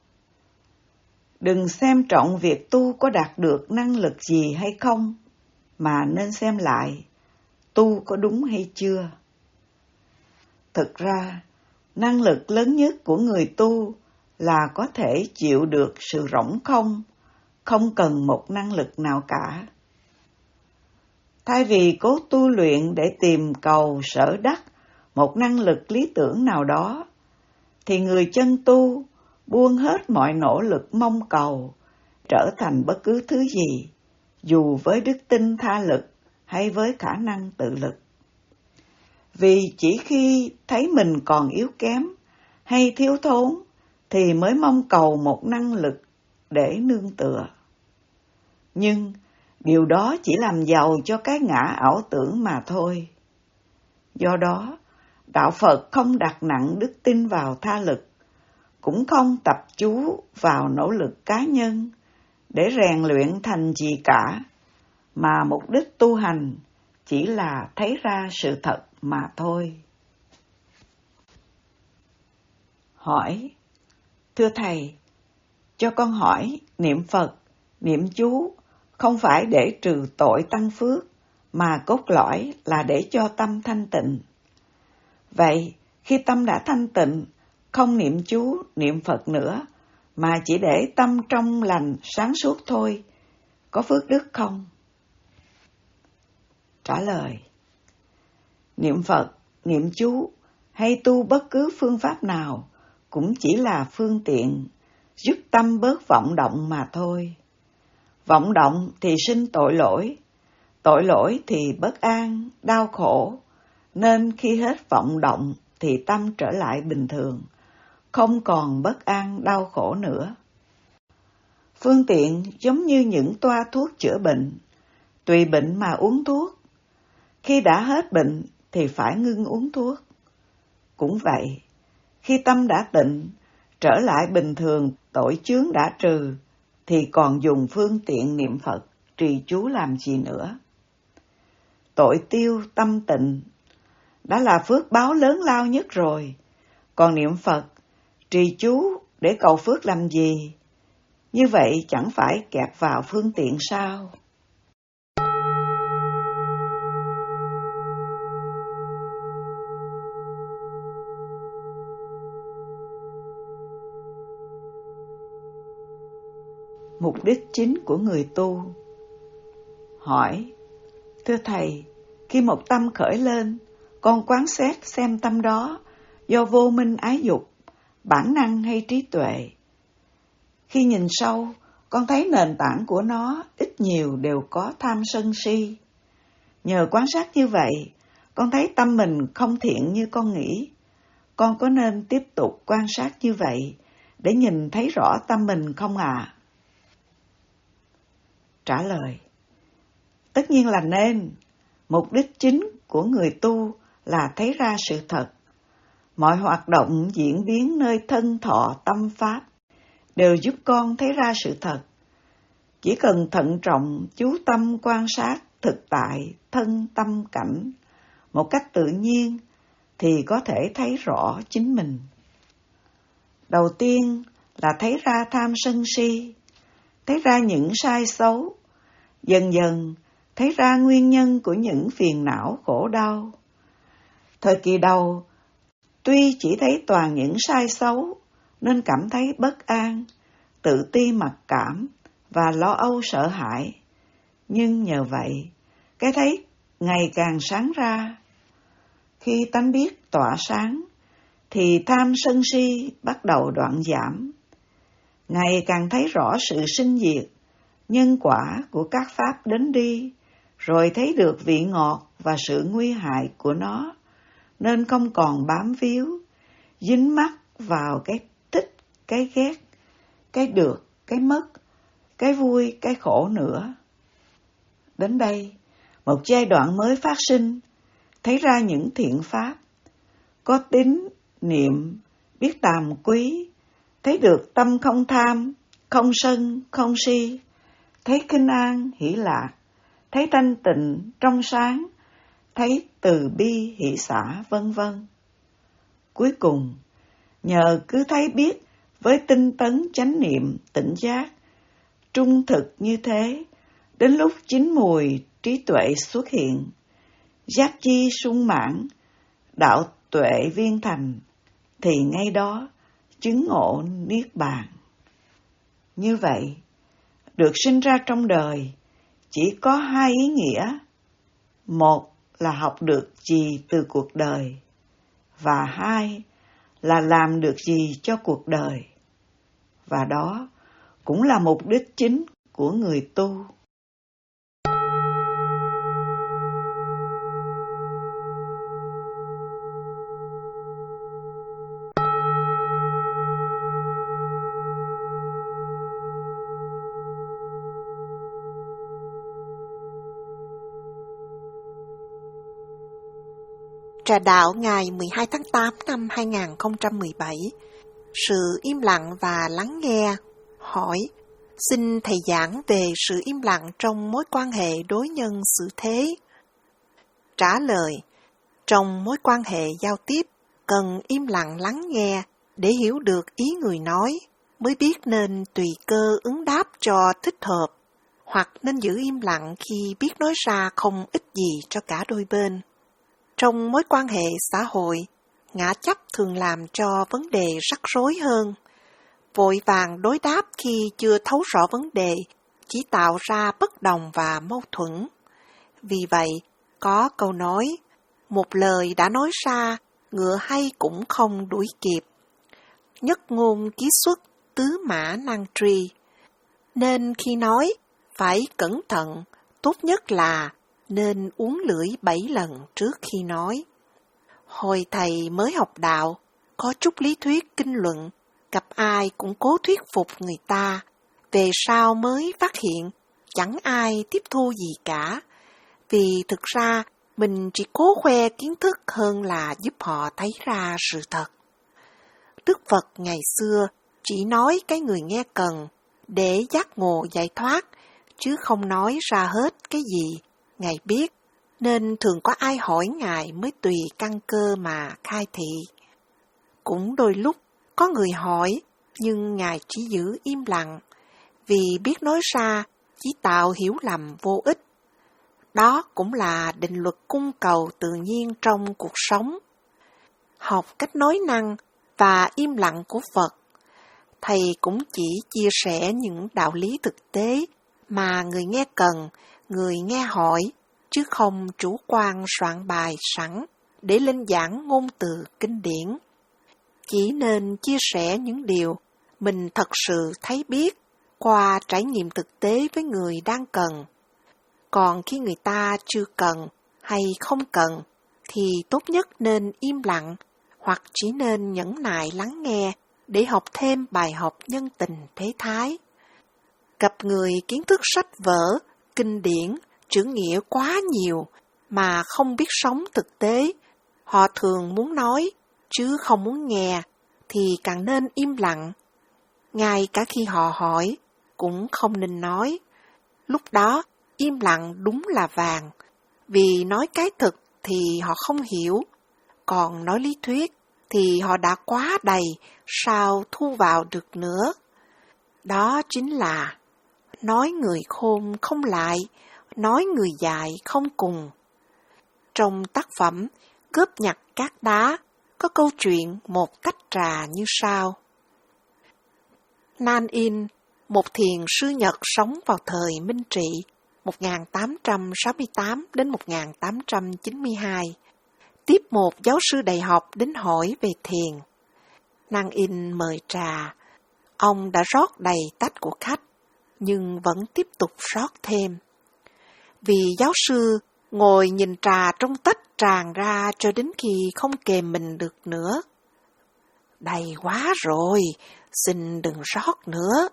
Đừng xem trọng việc tu có đạt được năng lực gì hay không, mà nên xem lại tu có đúng hay chưa. Thực ra, năng lực lớn nhất của người tu là có thể chịu được sự rỗng không, không cần một năng lực nào cả. Thay vì cố tu luyện để tìm cầu sở đắc một năng lực lý tưởng nào đó, thì người chân tu buông hết mọi nỗ lực mong cầu, trở thành bất cứ thứ gì, dù với đức tin tha lực hay với khả năng tự lực. Vì chỉ khi thấy mình còn yếu kém hay thiếu thốn, thì mới mong cầu một năng lực để nương tựa. Nhưng điều đó chỉ làm giàu cho cái ngã ảo tưởng mà thôi. Do đó, đạo Phật không đặt nặng đức tin vào tha lực, cũng không tập chú vào nỗ lực cá nhân để rèn luyện thành gì cả, mà mục đích tu hành chỉ là thấy ra sự thật mà thôi. Hỏi: Thưa Thầy, cho con hỏi niệm Phật, niệm chú không phải để trừ tội tăng phước, mà cốt lõi là để cho tâm thanh tịnh. Vậy, khi tâm đã thanh tịnh, không niệm chú, niệm Phật nữa, mà chỉ để tâm trong lành sáng suốt thôi, có phước đức không? Trả lời: Niệm Phật, niệm chú hay tu bất cứ phương pháp nào cũng chỉ là phương tiện giúp tâm bớt vọng động mà thôi. Vọng động thì sinh tội lỗi, tội lỗi thì bất an, đau khổ, nên khi hết vọng động thì tâm trở lại bình thường, không còn bất an, đau khổ nữa. Phương tiện giống như những toa thuốc chữa bệnh, tùy bệnh mà uống thuốc. Khi đã hết bệnh thì phải ngưng uống thuốc. Cũng vậy, khi tâm đã tịnh, trở lại bình thường, tội chướng đã trừ, thì còn dùng phương tiện niệm Phật, trì chú làm gì nữa. Tội tiêu, tâm tịnh, đã là phước báo lớn lao nhất rồi. Còn niệm Phật, trì chú để cầu phước làm gì? Như vậy chẳng phải kẹt vào phương tiện sao? Mục đích chính của người tu. Hỏi: thưa Thầy, khi một tâm khởi lên, con quán xét xem tâm đó do vô minh ái dục, bản năng hay trí tuệ. Khi nhìn sâu, con thấy nền tảng của nó ít nhiều đều có tham sân si. Nhờ quan sát như vậy, con thấy tâm mình không thiện như con nghĩ. Con có nên tiếp tục quan sát như vậy để nhìn thấy rõ tâm mình không ạ? À? Trả lời: tất nhiên là nên. Mục đích chính của người tu là thấy ra sự thật. Mọi hoạt động diễn biến nơi thân thọ tâm pháp đều giúp con thấy ra sự thật. Chỉ cần thận trọng chú tâm quan sát thực tại thân tâm cảnh một cách tự nhiên thì có thể thấy rõ chính mình. Đầu tiên là thấy ra tham sân si, thấy ra những sai xấu, dần dần thấy ra nguyên nhân của những phiền não khổ đau. Thời kỳ đầu, tuy chỉ thấy toàn những sai xấu, nên cảm thấy bất an, tự ti mặc cảm và lo âu sợ hãi. Nhưng nhờ vậy, cái thấy ngày càng sáng ra. Khi tánh biết tỏa sáng, thì tham sân si bắt đầu đoạn giảm. Ngày càng thấy rõ sự sinh diệt, nhân quả của các pháp đến đi, rồi thấy được vị ngọt và sự nguy hại của nó, nên không còn bám víu, dính mắc vào cái thích, cái ghét, cái được, cái mất, cái vui, cái khổ nữa. Đến đây, một giai đoạn mới phát sinh, thấy ra những thiện pháp, có tín, niệm, biết tàm quý, thấy được tâm không tham, không sân, không si, thấy khinh an, hỷ lạc, thấy thanh tịnh, trong sáng, thấy từ bi, hỷ xả, vân vân. Cuối cùng, nhờ cứ thấy biết với tinh tấn chánh niệm, tỉnh giác, trung thực như thế, đến lúc chín mùi trí tuệ xuất hiện, giác chi sung mãn, đạo tuệ viên thành, thì ngay đó chứng ngộ niết bàn. Như vậy, được sinh ra trong đời chỉ có hai ý nghĩa. Một là học được gì từ cuộc đời, và hai là làm được gì cho cuộc đời. Và đó cũng là mục đích chính của người tu. Trà đạo ngày mười hai tháng tám năm hai nghìn không trăm mười bảy. Sự im lặng và lắng nghe. Hỏi: xin Thầy giảng về sự im lặng trong mối quan hệ đối nhân xử thế. Trả lời: trong mối quan hệ giao tiếp, cần im lặng lắng nghe để hiểu được ý người nói, mới biết nên tùy cơ ứng đáp cho thích hợp, hoặc nên giữ im lặng khi biết nói ra không ích gì cho cả đôi bên. Trong mối quan hệ xã hội, ngã chấp thường làm cho vấn đề rắc rối hơn. Vội vàng đối đáp khi chưa thấu rõ vấn đề chỉ tạo ra bất đồng và mâu thuẫn. Vì vậy, có câu nói, một lời đã nói ra, ngựa hay cũng không đuổi kịp. Nhất ngôn ký xuất, tứ mã năng truy. Nên khi nói, Phải cẩn thận, tốt nhất là nên uốn lưỡi bảy lần trước khi nói. Hồi thầy mới học đạo, có chút lý thuyết kinh luận, gặp ai cũng cố thuyết phục người ta, về sau mới phát hiện chẳng ai tiếp thu gì cả, vì thực ra mình chỉ cố khoe kiến thức hơn là giúp họ thấy ra sự thật. Đức Phật ngày xưa chỉ nói cái người nghe cần để giác ngộ giải thoát, chứ không nói ra hết cái gì Ngài biết, nên thường có ai hỏi Ngài mới tùy căn cơ mà khai thị. Cũng đôi lúc có người hỏi, nhưng Ngài chỉ giữ im lặng, vì biết nói ra chỉ tạo hiểu lầm vô ích. Đó cũng là định luật cung cầu tự nhiên trong cuộc sống. Học cách nói năng và im lặng của Phật, thầy cũng chỉ chia sẻ những đạo lý thực tế mà người nghe cần, người nghe hỏi, chứ không chủ quan soạn bài sẵn để lên giảng ngôn từ kinh điển. Chỉ nên chia sẻ những điều mình thật sự thấy biết qua trải nghiệm thực tế với người đang cần. Còn khi người ta chưa cần hay không cần, thì tốt nhất nên im lặng, hoặc chỉ nên nhẫn nại lắng nghe để học thêm bài học nhân tình thế thái. Gặp người kiến thức sách vở, kinh điển, chữ nghĩa quá nhiều mà không biết sống thực tế, họ thường muốn nói chứ không muốn nghe, thì càng nên im lặng. Ngay cả khi họ hỏi, cũng không nên nói. Lúc đó, im lặng đúng là vàng, vì nói cái thực thì họ không hiểu, còn nói lý thuyết thì họ đã quá đầy, sao thu vào được nữa. Đó chính là nói người khôn không lại, nói người dại không cùng. Trong tác phẩm Cướp nhặt cát đá có câu chuyện một tách trà như sau. Nan In, một thiền sư Nhật sống vào thời Minh Trị một nghìn tám trăm sáu mươi tám đến một nghìn tám trăm chín mươi hai, tiếp một giáo sư đại học đến hỏi về thiền. Nan In mời trà, ông đã rót đầy tách của khách, nhưng vẫn tiếp tục rót thêm. Vì giáo sư ngồi nhìn trà trong tách tràn ra cho đến khi không kềm mình được nữa. Đầy quá rồi, xin đừng rót nữa.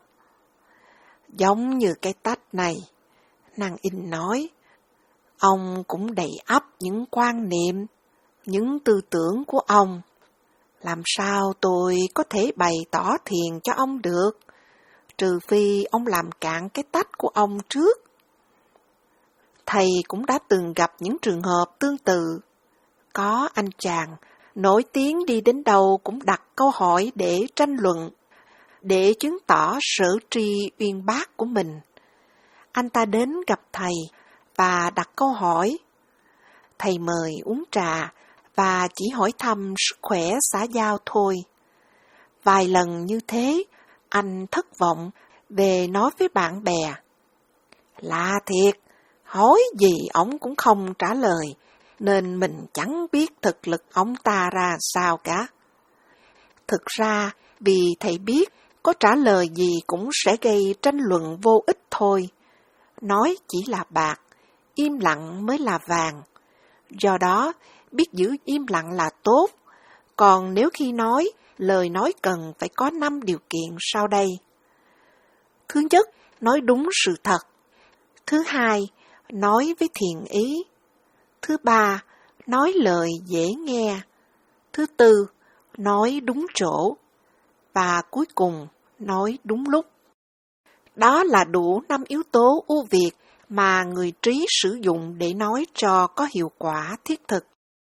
Giống như cái tách này, Nan In nói, ông cũng đầy ắp những quan niệm, những tư tưởng của ông. Làm sao tôi có thể bày tỏ thiền cho ông được, trừ phi ông làm cạn cái tách của ông trước. Thầy cũng đã từng gặp những trường hợp tương tự. Có anh chàng nổi tiếng đi đến đâu cũng đặt câu hỏi để tranh luận, để chứng tỏ sở tri uyên bác của mình. Anh ta đến gặp thầy và đặt câu hỏi. Thầy mời uống trà và chỉ hỏi thăm sức khỏe xã giao thôi. Vài lần như thế, anh thất vọng về nói với bạn bè. Lạ thiệt, hỏi gì ổng cũng không trả lời, nên mình chẳng biết thực lực ông ta ra sao cả. Thực ra, vì thầy biết có trả lời gì cũng sẽ gây tranh luận vô ích thôi. Nói chỉ là bạc, im lặng mới là vàng. Do đó, biết giữ im lặng là tốt. Còn nếu khi nói, lời nói cần phải có năm điều kiện sau đây. Thứ nhất, nói đúng sự thật. Thứ hai, nói với thiện ý. Thứ ba, nói lời dễ nghe. Thứ tư, nói đúng chỗ. Và cuối cùng, nói đúng lúc. Đó là đủ năm yếu tố ưu việt mà người trí sử dụng để nói cho có hiệu quả thiết thực.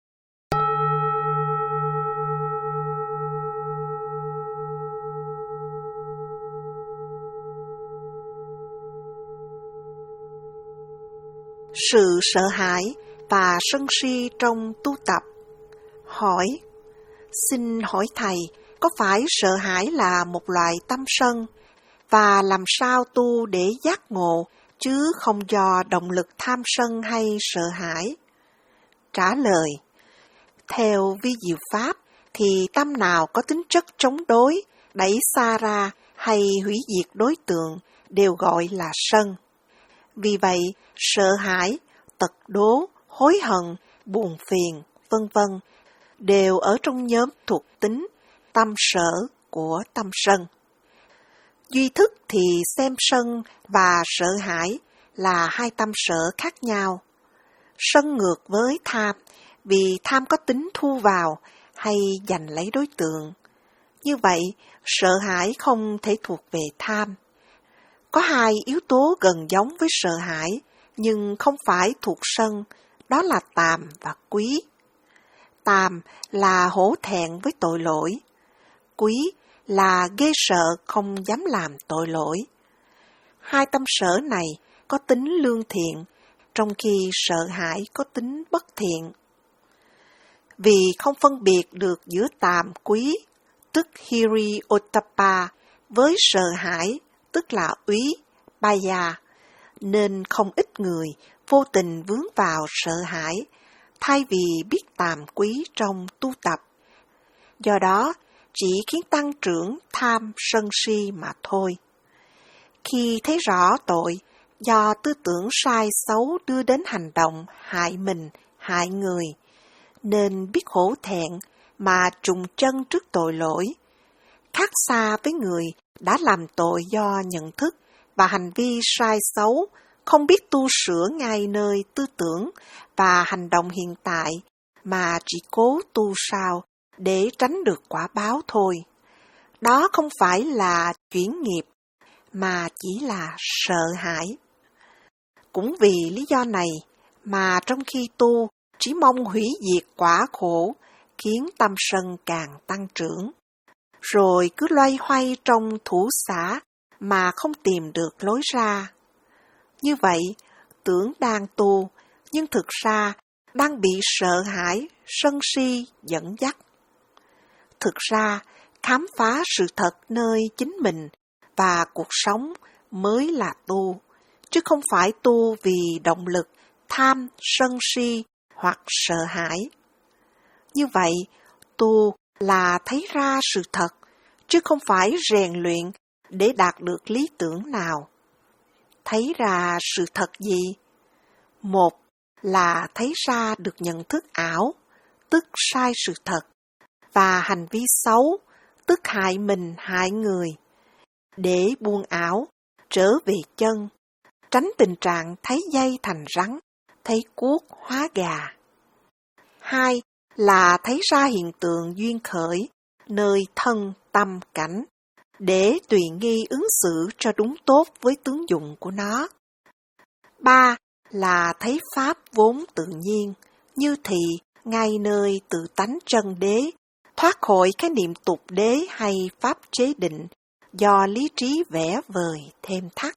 Sự sợ hãi và sân si trong tu tập. Hỏi, xin hỏi thầy, có phải sợ hãi là một loại tâm sân, và làm sao tu để giác ngộ, chứ không do động lực tham sân hay sợ hãi? Trả lời, theo vi diệu pháp, thì tâm nào có tính chất chống đối, đẩy xa ra hay hủy diệt đối tượng đều gọi là sân. Vì vậy, sợ hãi, tật đố, hối hận, buồn phiền, vân vân đều ở trong nhóm thuộc tính tâm sở của tâm sân. Duy thức thì xem sân và sợ hãi là hai tâm sở khác nhau. Sân ngược với tham, vì tham có tính thu vào hay giành lấy đối tượng. Như vậy, sợ hãi không thể thuộc về tham. Có hai yếu tố gần giống với sợ hãi, nhưng không phải thuộc sân, đó là tàm và quý. Tàm là hổ thẹn với tội lỗi. Quý là ghê sợ không dám làm tội lỗi. Hai tâm sở này có tính lương thiện, trong khi sợ hãi có tính bất thiện. Vì không phân biệt được giữa tàm quý, tức hiri ottappa, với sợ hãi, tức là úy, baya, nên không ít người vô tình vướng vào sợ hãi, thay vì biết tàm quý trong tu tập. Do đó, chỉ khiến tăng trưởng tham sân si mà thôi. Khi thấy rõ tội do tư tưởng sai xấu đưa đến hành động hại mình, hại người, nên biết hổ thẹn mà trùng chân trước tội lỗi, khác xa với người đã làm tội do nhận thức và hành vi sai xấu, không biết tu sửa ngay nơi tư tưởng và hành động hiện tại, mà chỉ cố tu sao để tránh được quả báo thôi. Đó không phải là chuyển nghiệp, mà chỉ là sợ hãi. Cũng vì lý do này mà trong khi tu chỉ mong hủy diệt quả khổ, khiến tâm sân càng tăng trưởng, rồi cứ loay hoay trong thủ xã mà không tìm được lối ra. Như vậy, tưởng đang tu, nhưng thực ra đang bị sợ hãi, sân si dẫn dắt. Thực ra, khám phá sự thật nơi chính mình và cuộc sống mới là tu, chứ không phải tu vì động lực tham, sân si hoặc sợ hãi. Như vậy, tu là thấy ra sự thật, chứ không phải rèn luyện để đạt được lý tưởng nào. Thấy ra sự thật gì? Một là thấy ra được nhận thức ảo, tức sai sự thật, và hành vi xấu, tức hại mình hại người, để buông ảo, trở về chân, tránh tình trạng thấy dây thành rắn, thấy cuốc hóa gà. Hai là thấy ra hiện tượng duyên khởi, nơi thân, tâm, cảnh, để tùy nghi ứng xử cho đúng tốt với tướng dụng của nó. Ba là thấy pháp vốn tự nhiên, như thị ngay nơi tự tánh chân đế, thoát khỏi cái niệm tục đế hay pháp chế định do lý trí vẽ vời thêm thắt.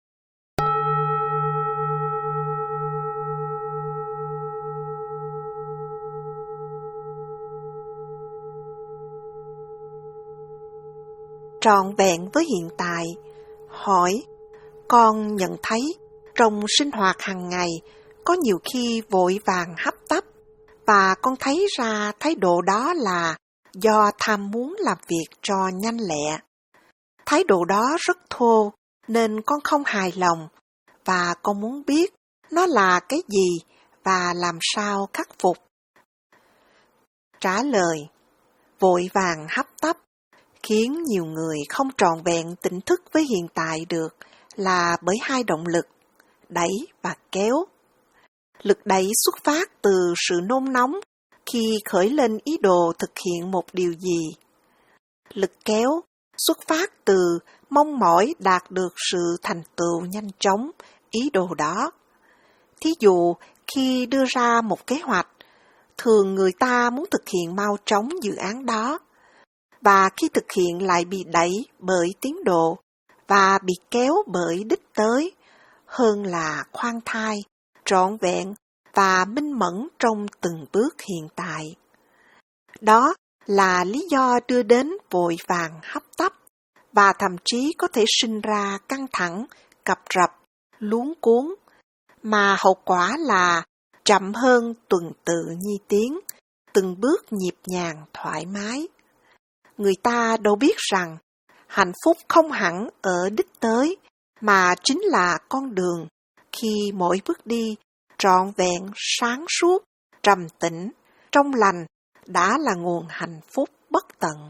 Trọn vẹn với hiện tại. Hỏi, con nhận thấy trong sinh hoạt hàng ngày có nhiều khi vội vàng hấp tấp, và con thấy ra thái độ đó là do tham muốn làm việc cho nhanh lẹ. Thái độ đó rất thô nên con không hài lòng, và con muốn biết nó là cái gì và làm sao khắc phục. Trả lời, vội vàng hấp tấp khiến nhiều người không trọn vẹn tỉnh thức với hiện tại được là bởi hai động lực, đẩy và kéo. Lực đẩy xuất phát từ sự nôn nóng khi khởi lên ý đồ thực hiện một điều gì. Lực kéo xuất phát từ mong mỏi đạt được sự thành tựu nhanh chóng ý đồ đó. Thí dụ, khi đưa ra một kế hoạch, thường người ta muốn thực hiện mau chóng dự án đó, và khi thực hiện lại bị đẩy bởi tiến độ và bị kéo bởi đích tới, hơn là khoan thai, trọn vẹn và minh mẫn trong từng bước hiện tại. Đó là lý do đưa đến vội vàng hấp tấp, và thậm chí có thể sinh ra căng thẳng, cập rập, luống cuống, mà hậu quả là chậm hơn tuần tự nhi tiến, từng bước nhịp nhàng thoải mái. Người ta đâu biết rằng hạnh phúc không hẳn ở đích tới, mà chính là con đường, khi mỗi bước đi trọn vẹn, sáng suốt, trầm tĩnh, trong lành đã là nguồn hạnh phúc bất tận.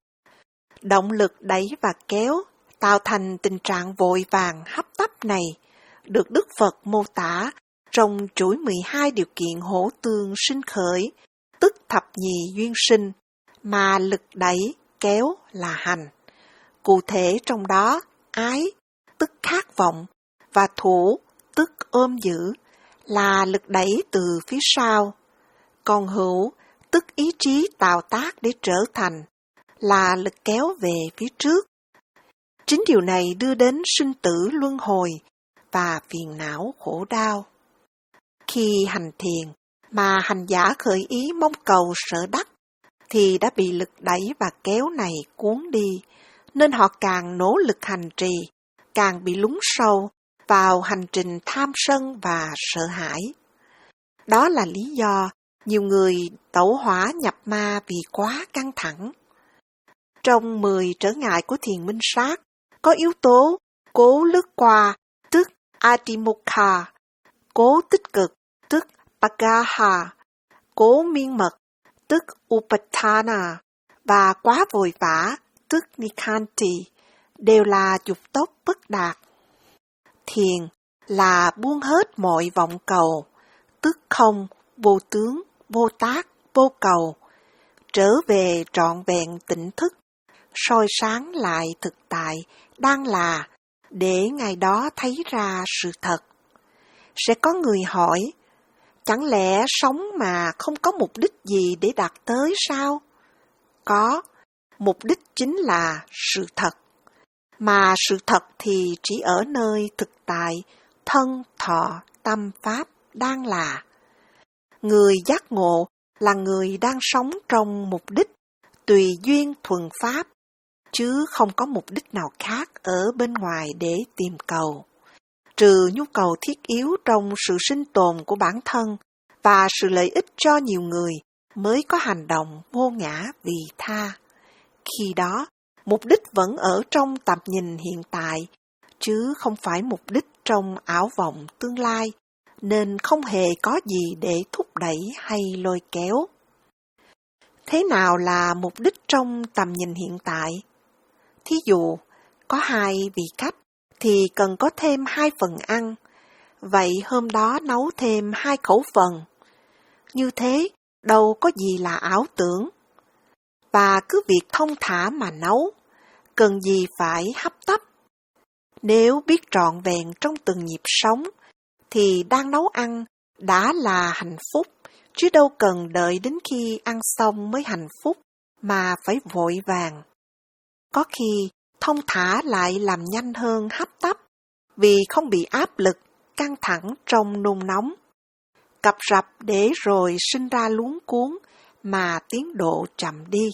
Động lực đẩy và kéo tạo thành tình trạng vội vàng hấp tấp này được Đức Phật mô tả trong chuỗi mười hai điều kiện hỗ tương sinh khởi, tức thập nhì duyên sinh, mà lực đẩy, kéo là hành. Cụ thể trong đó, ái, tức khát vọng, và thủ, tức ôm giữ, là lực đẩy từ phía sau. Còn hữu, tức ý chí tạo tác để trở thành, là lực kéo về phía trước. Chính điều này đưa đến sinh tử luân hồi và phiền não khổ đau. Khi hành thiền mà hành giả khởi ý mong cầu sở đắc, thì đã bị lực đẩy và kéo này cuốn đi, nên họ càng nỗ lực hành trì, càng bị lún sâu vào hành trình tham sân và sợ hãi. Đó là lý do nhiều người tẩu hỏa nhập ma vì quá căng thẳng. Trong mười trở ngại của thiền minh sát, có yếu tố cố lướt qua, tức Adimukha, cố tích cực, tức Pagaha, cố miên mật, tức Upatthana, và quá vội vã, tức Nikhanti, đều là dục tốc bất đạt. Thiền là buông hết mọi vọng cầu, tức không, vô tướng, vô tác, vô cầu, trở về trọn vẹn tỉnh thức, soi sáng lại thực tại đang là, để ngày đó thấy ra sự thật. Sẽ có người hỏi, chẳng lẽ sống mà không có mục đích gì để đạt tới sao? Có, mục đích chính là sự thật. Mà sự thật thì chỉ ở nơi thực tại, thân, thọ, tâm, pháp đang là. Người giác ngộ là người đang sống trong mục đích, tùy duyên thuần pháp, chứ không có mục đích nào khác ở bên ngoài để tìm cầu. Trừ nhu cầu thiết yếu trong sự sinh tồn của bản thân và sự lợi ích cho nhiều người mới có hành động vô ngã vị tha. Khi đó, mục đích vẫn ở trong tầm nhìn hiện tại, chứ không phải mục đích trong ảo vọng tương lai, nên không hề có gì để thúc đẩy hay lôi kéo. Thế nào là mục đích trong tầm nhìn hiện tại? Thí dụ, có hai vị khách thì cần có thêm hai phần ăn, vậy hôm đó nấu thêm hai khẩu phần. Như thế, đâu có gì là ảo tưởng. Và cứ việc thông thả mà nấu, cần gì phải hấp tấp. Nếu biết trọn vẹn trong từng nhịp sống, thì đang nấu ăn đã là hạnh phúc, chứ đâu cần đợi đến khi ăn xong mới hạnh phúc, mà phải vội vàng. Có khi thông thả lại làm nhanh hơn hấp tấp, vì không bị áp lực, căng thẳng trong nôn nóng. Cập rập để rồi sinh ra luống cuống, mà tiến độ chậm đi.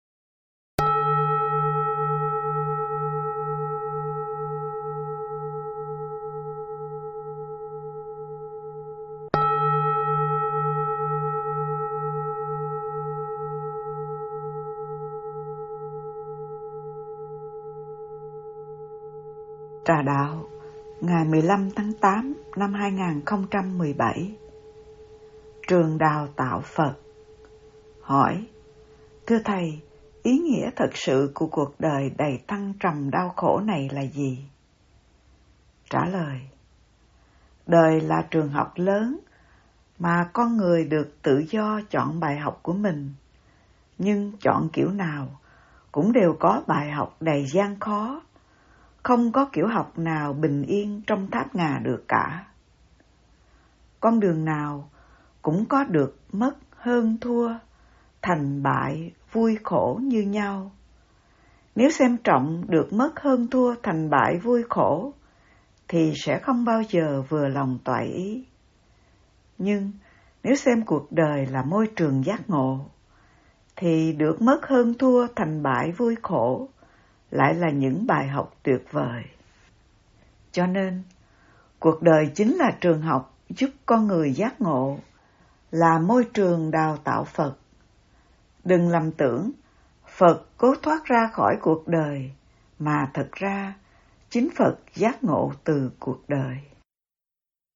Trà Đạo, ngày mười lăm tháng tám năm hai nghìn không trăm mười bảy. Trường đào tạo Phật. Hỏi, thưa Thầy, ý nghĩa thật sự của cuộc đời đầy thăng trầm đau khổ này là gì? Trả lời, đời là trường học lớn mà con người được tự do chọn bài học của mình, nhưng chọn kiểu nào cũng đều có bài học đầy gian khó. Không có kiểu học nào bình yên trong tháp ngà được cả. Con đường nào cũng có được mất hơn thua, thành bại vui khổ như nhau. Nếu xem trọng được mất hơn thua, thành bại vui khổ, thì sẽ không bao giờ vừa lòng toại ý. Nhưng nếu xem cuộc đời là môi trường giác ngộ, thì được mất hơn thua, thành bại vui khổ lại là những bài học tuyệt vời. Cho nên, cuộc đời chính là trường học giúp con người giác ngộ, là môi trường đào tạo Phật. Đừng lầm tưởng Phật cố thoát ra khỏi cuộc đời, mà thật ra chính Phật giác ngộ từ cuộc đời.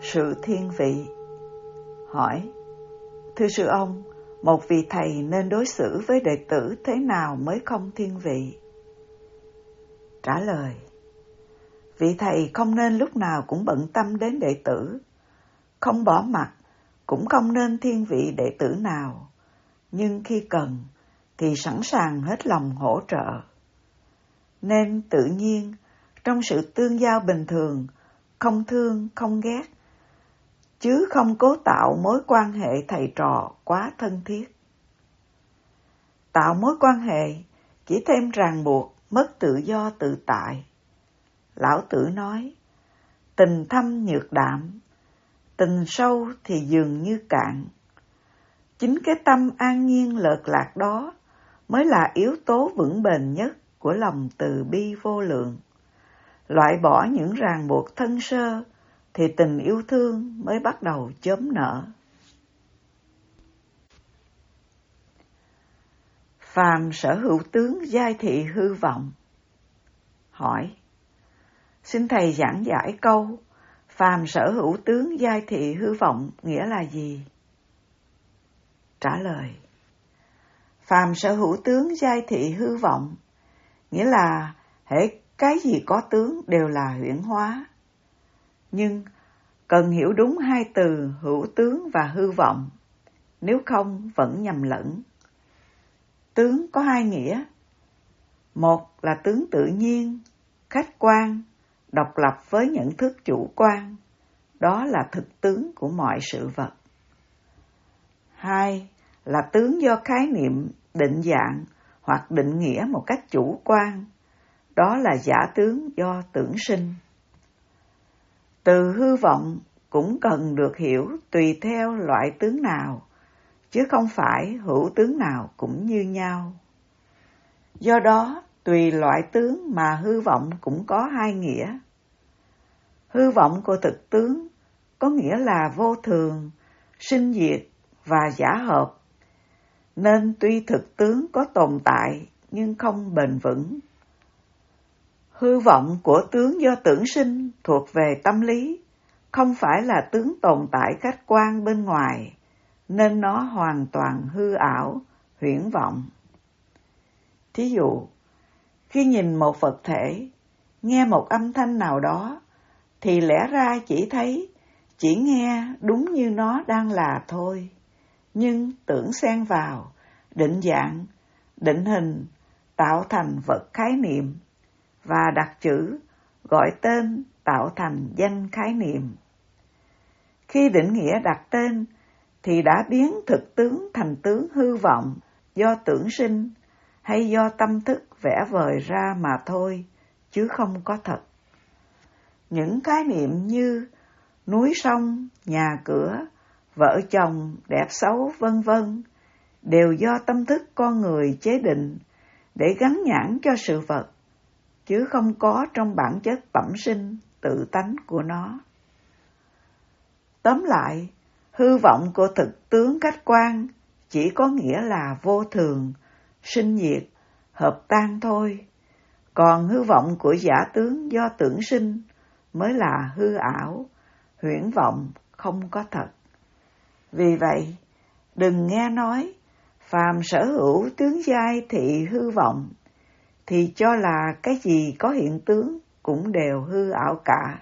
sự thiên vị. Hỏi: thưa sư ông, một vị thầy nên đối xử với đệ tử thế nào mới không thiên vị? Trả lời: vị thầy không nên lúc nào cũng bận tâm đến đệ tử, không bỏ mặc, cũng không nên thiên vị đệ tử nào, nhưng khi cần thì sẵn sàng hết lòng hỗ trợ. Nên tự nhiên, trong sự tương giao bình thường, không thương, không ghét, chứ không cố tạo mối quan hệ thầy trò quá thân thiết. Tạo mối quan hệ chỉ thêm ràng buộc, mất tự do tự tại. Lão Tử nói: tình thâm nhược đạm, tình sâu thì dường như cạn. Chính cái tâm an nhiên lợt lạc đó mới là yếu tố vững bền nhất của lòng từ bi vô lượng. Loại bỏ những ràng buộc thân sơ thì tình yêu thương mới bắt đầu chớm nở. Phàm sở hữu tướng giai thị hư vọng. Hỏi: xin thầy giảng giải câu phàm sở hữu tướng giai thị hư vọng nghĩa là gì? Trả lời: phàm sở hữu tướng giai thị hư vọng nghĩa là hễ cái gì có tướng đều là huyễn hóa. Nhưng cần hiểu đúng hai từ hữu tướng và hư vọng, nếu không vẫn nhầm lẫn. Tướng có hai nghĩa. Một là tướng tự nhiên, khách quan, độc lập với nhận thức chủ quan, đó là thực tướng của mọi sự vật. Hai là tướng do khái niệm, định dạng hoặc định nghĩa một cách chủ quan, đó là giả tướng do tưởng sinh. Từ hư vọng cũng cần được hiểu tùy theo loại tướng nào, chứ không phải hữu tướng nào cũng như nhau. Do đó, tùy loại tướng mà hư vọng cũng có hai nghĩa. Hư vọng của thực tướng có nghĩa là vô thường, sinh diệt và giả hợp, nên tuy thực tướng có tồn tại nhưng không bền vững. Hư vọng của tướng do tưởng sinh thuộc về tâm lý, không phải là tướng tồn tại khách quan bên ngoài, nên nó hoàn toàn hư ảo, huyễn vọng. Thí dụ, khi nhìn một vật thể, nghe một âm thanh nào đó, thì lẽ ra chỉ thấy, chỉ nghe đúng như nó đang là thôi. Nhưng tưởng xen vào, định dạng, định hình, tạo thành vật khái niệm, và đặt chữ, gọi tên, tạo thành danh khái niệm. Khi định nghĩa đặt tên, thì đã biến thực tướng thành tướng hư vọng, do tưởng sinh, hay do tâm thức vẽ vời ra mà thôi, chứ không có thật. Những khái niệm như núi sông, nhà cửa, vợ chồng, đẹp xấu, vân vân đều do tâm thức con người chế định để gắn nhãn cho sự vật, chứ không có trong bản chất bẩm sinh, tự tánh của nó. Tóm lại, hư vọng của thực tướng khách quan chỉ có nghĩa là vô thường, sinh diệt, hợp tan thôi. Còn hư vọng của giả tướng do tưởng sinh mới là hư ảo, huyễn vọng, không có thật. Vì vậy, đừng nghe nói phàm sở hữu tướng giai thị hư vọng, thì cho là cái gì có hiện tướng cũng đều hư ảo cả.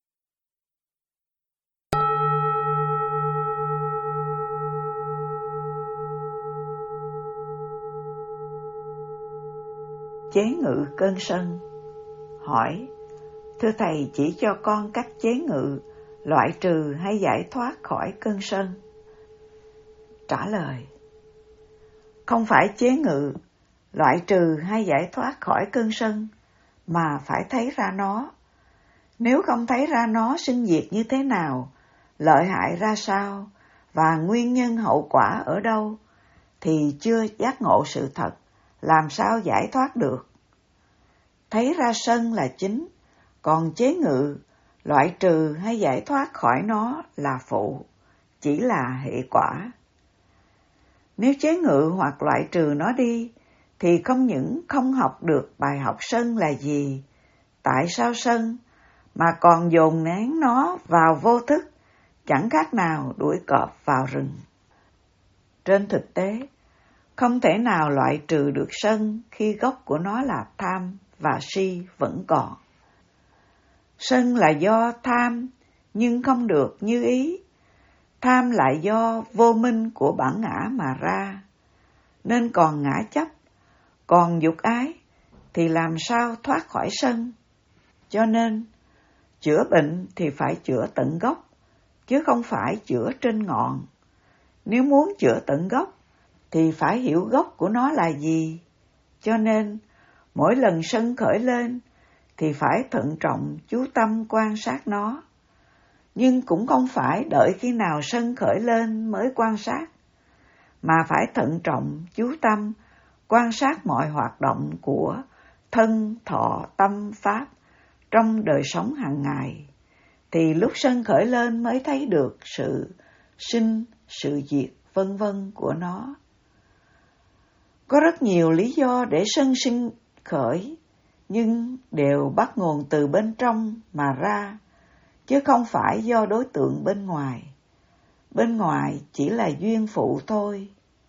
Chế ngự cơn sân. Hỏi: thưa thầy, chỉ cho con cách chế ngự, loại trừ hay giải thoát khỏi cơn sân? Trả lời: không phải chế ngự, loại trừ hay giải thoát khỏi cơn sân, mà phải thấy ra nó. Nếu không thấy ra nó sinh diệt như thế nào, lợi hại ra sao, và nguyên nhân hậu quả ở đâu, thì chưa giác ngộ sự thật, làm sao giải thoát được. Thấy ra sân là chính, còn chế ngự, loại trừ hay giải thoát khỏi nó là phụ, chỉ là hệ quả. Nếu chế ngự hoặc loại trừ nó đi, thì không những không học được bài học sân là gì, tại sao sân, mà còn dồn nén nó vào vô thức chẳng khác nào đuổi cọp vào rừng. Trên thực tế, không thể nào loại trừ được sân khi gốc của nó là tham và si vẫn còn. Sân là do tham nhưng không được như ý, tham lại do vô minh của bản ngã mà ra, nên còn ngã chấp, còn dục ái thì làm sao thoát khỏi sân. Cho nên, chữa bệnh thì phải chữa tận gốc, chứ không phải chữa trên ngọn. Nếu muốn chữa tận gốc, thì phải hiểu gốc của nó là gì. Cho nên, mỗi lần sân khởi lên, thì phải thận trọng chú tâm quan sát nó. Nhưng cũng không phải đợi khi nào sân khởi lên mới quan sát, mà phải thận trọng chú tâm quan sát mọi hoạt động của thân, thọ, tâm, pháp trong đời sống hàng ngày, thì lúc sân khởi lên mới thấy được sự sinh, sự diệt, vân vân của nó. Có rất nhiều lý do để sân sinh khởi, nhưng đều bắt nguồn từ bên trong mà ra, chứ không phải do đối tượng bên ngoài. Bên ngoài chỉ là duyên phụ thôi.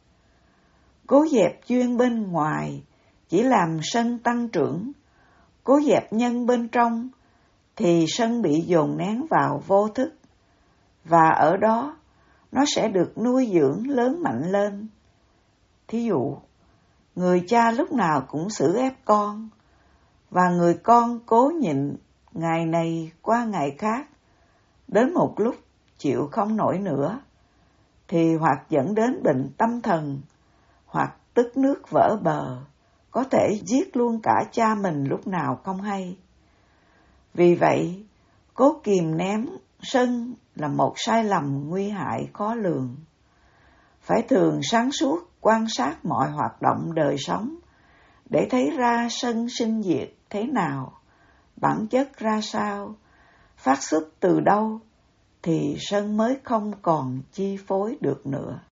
Cố dẹp duyên bên ngoài chỉ làm sân tăng trưởng, cố dẹp nhân bên trong thì sân bị dồn nén vào vô thức, và ở đó nó sẽ được nuôi dưỡng lớn mạnh lên. Thí dụ, người cha lúc nào cũng xử ép con, và người con cố nhịn ngày này qua ngày khác, đến một lúc chịu không nổi nữa, thì hoặc dẫn đến bệnh tâm thần, hoặc tức nước vỡ bờ, có thể giết luôn cả cha mình lúc nào không hay. Vì vậy, cố kìm nén sân là một sai lầm nguy hại khó lường. Phải thường sáng suốt quan sát mọi hoạt động đời sống, để thấy ra sân sinh diệt thế nào, bản chất ra sao, phát xuất từ đâu, thì sân mới không còn chi phối được nữa.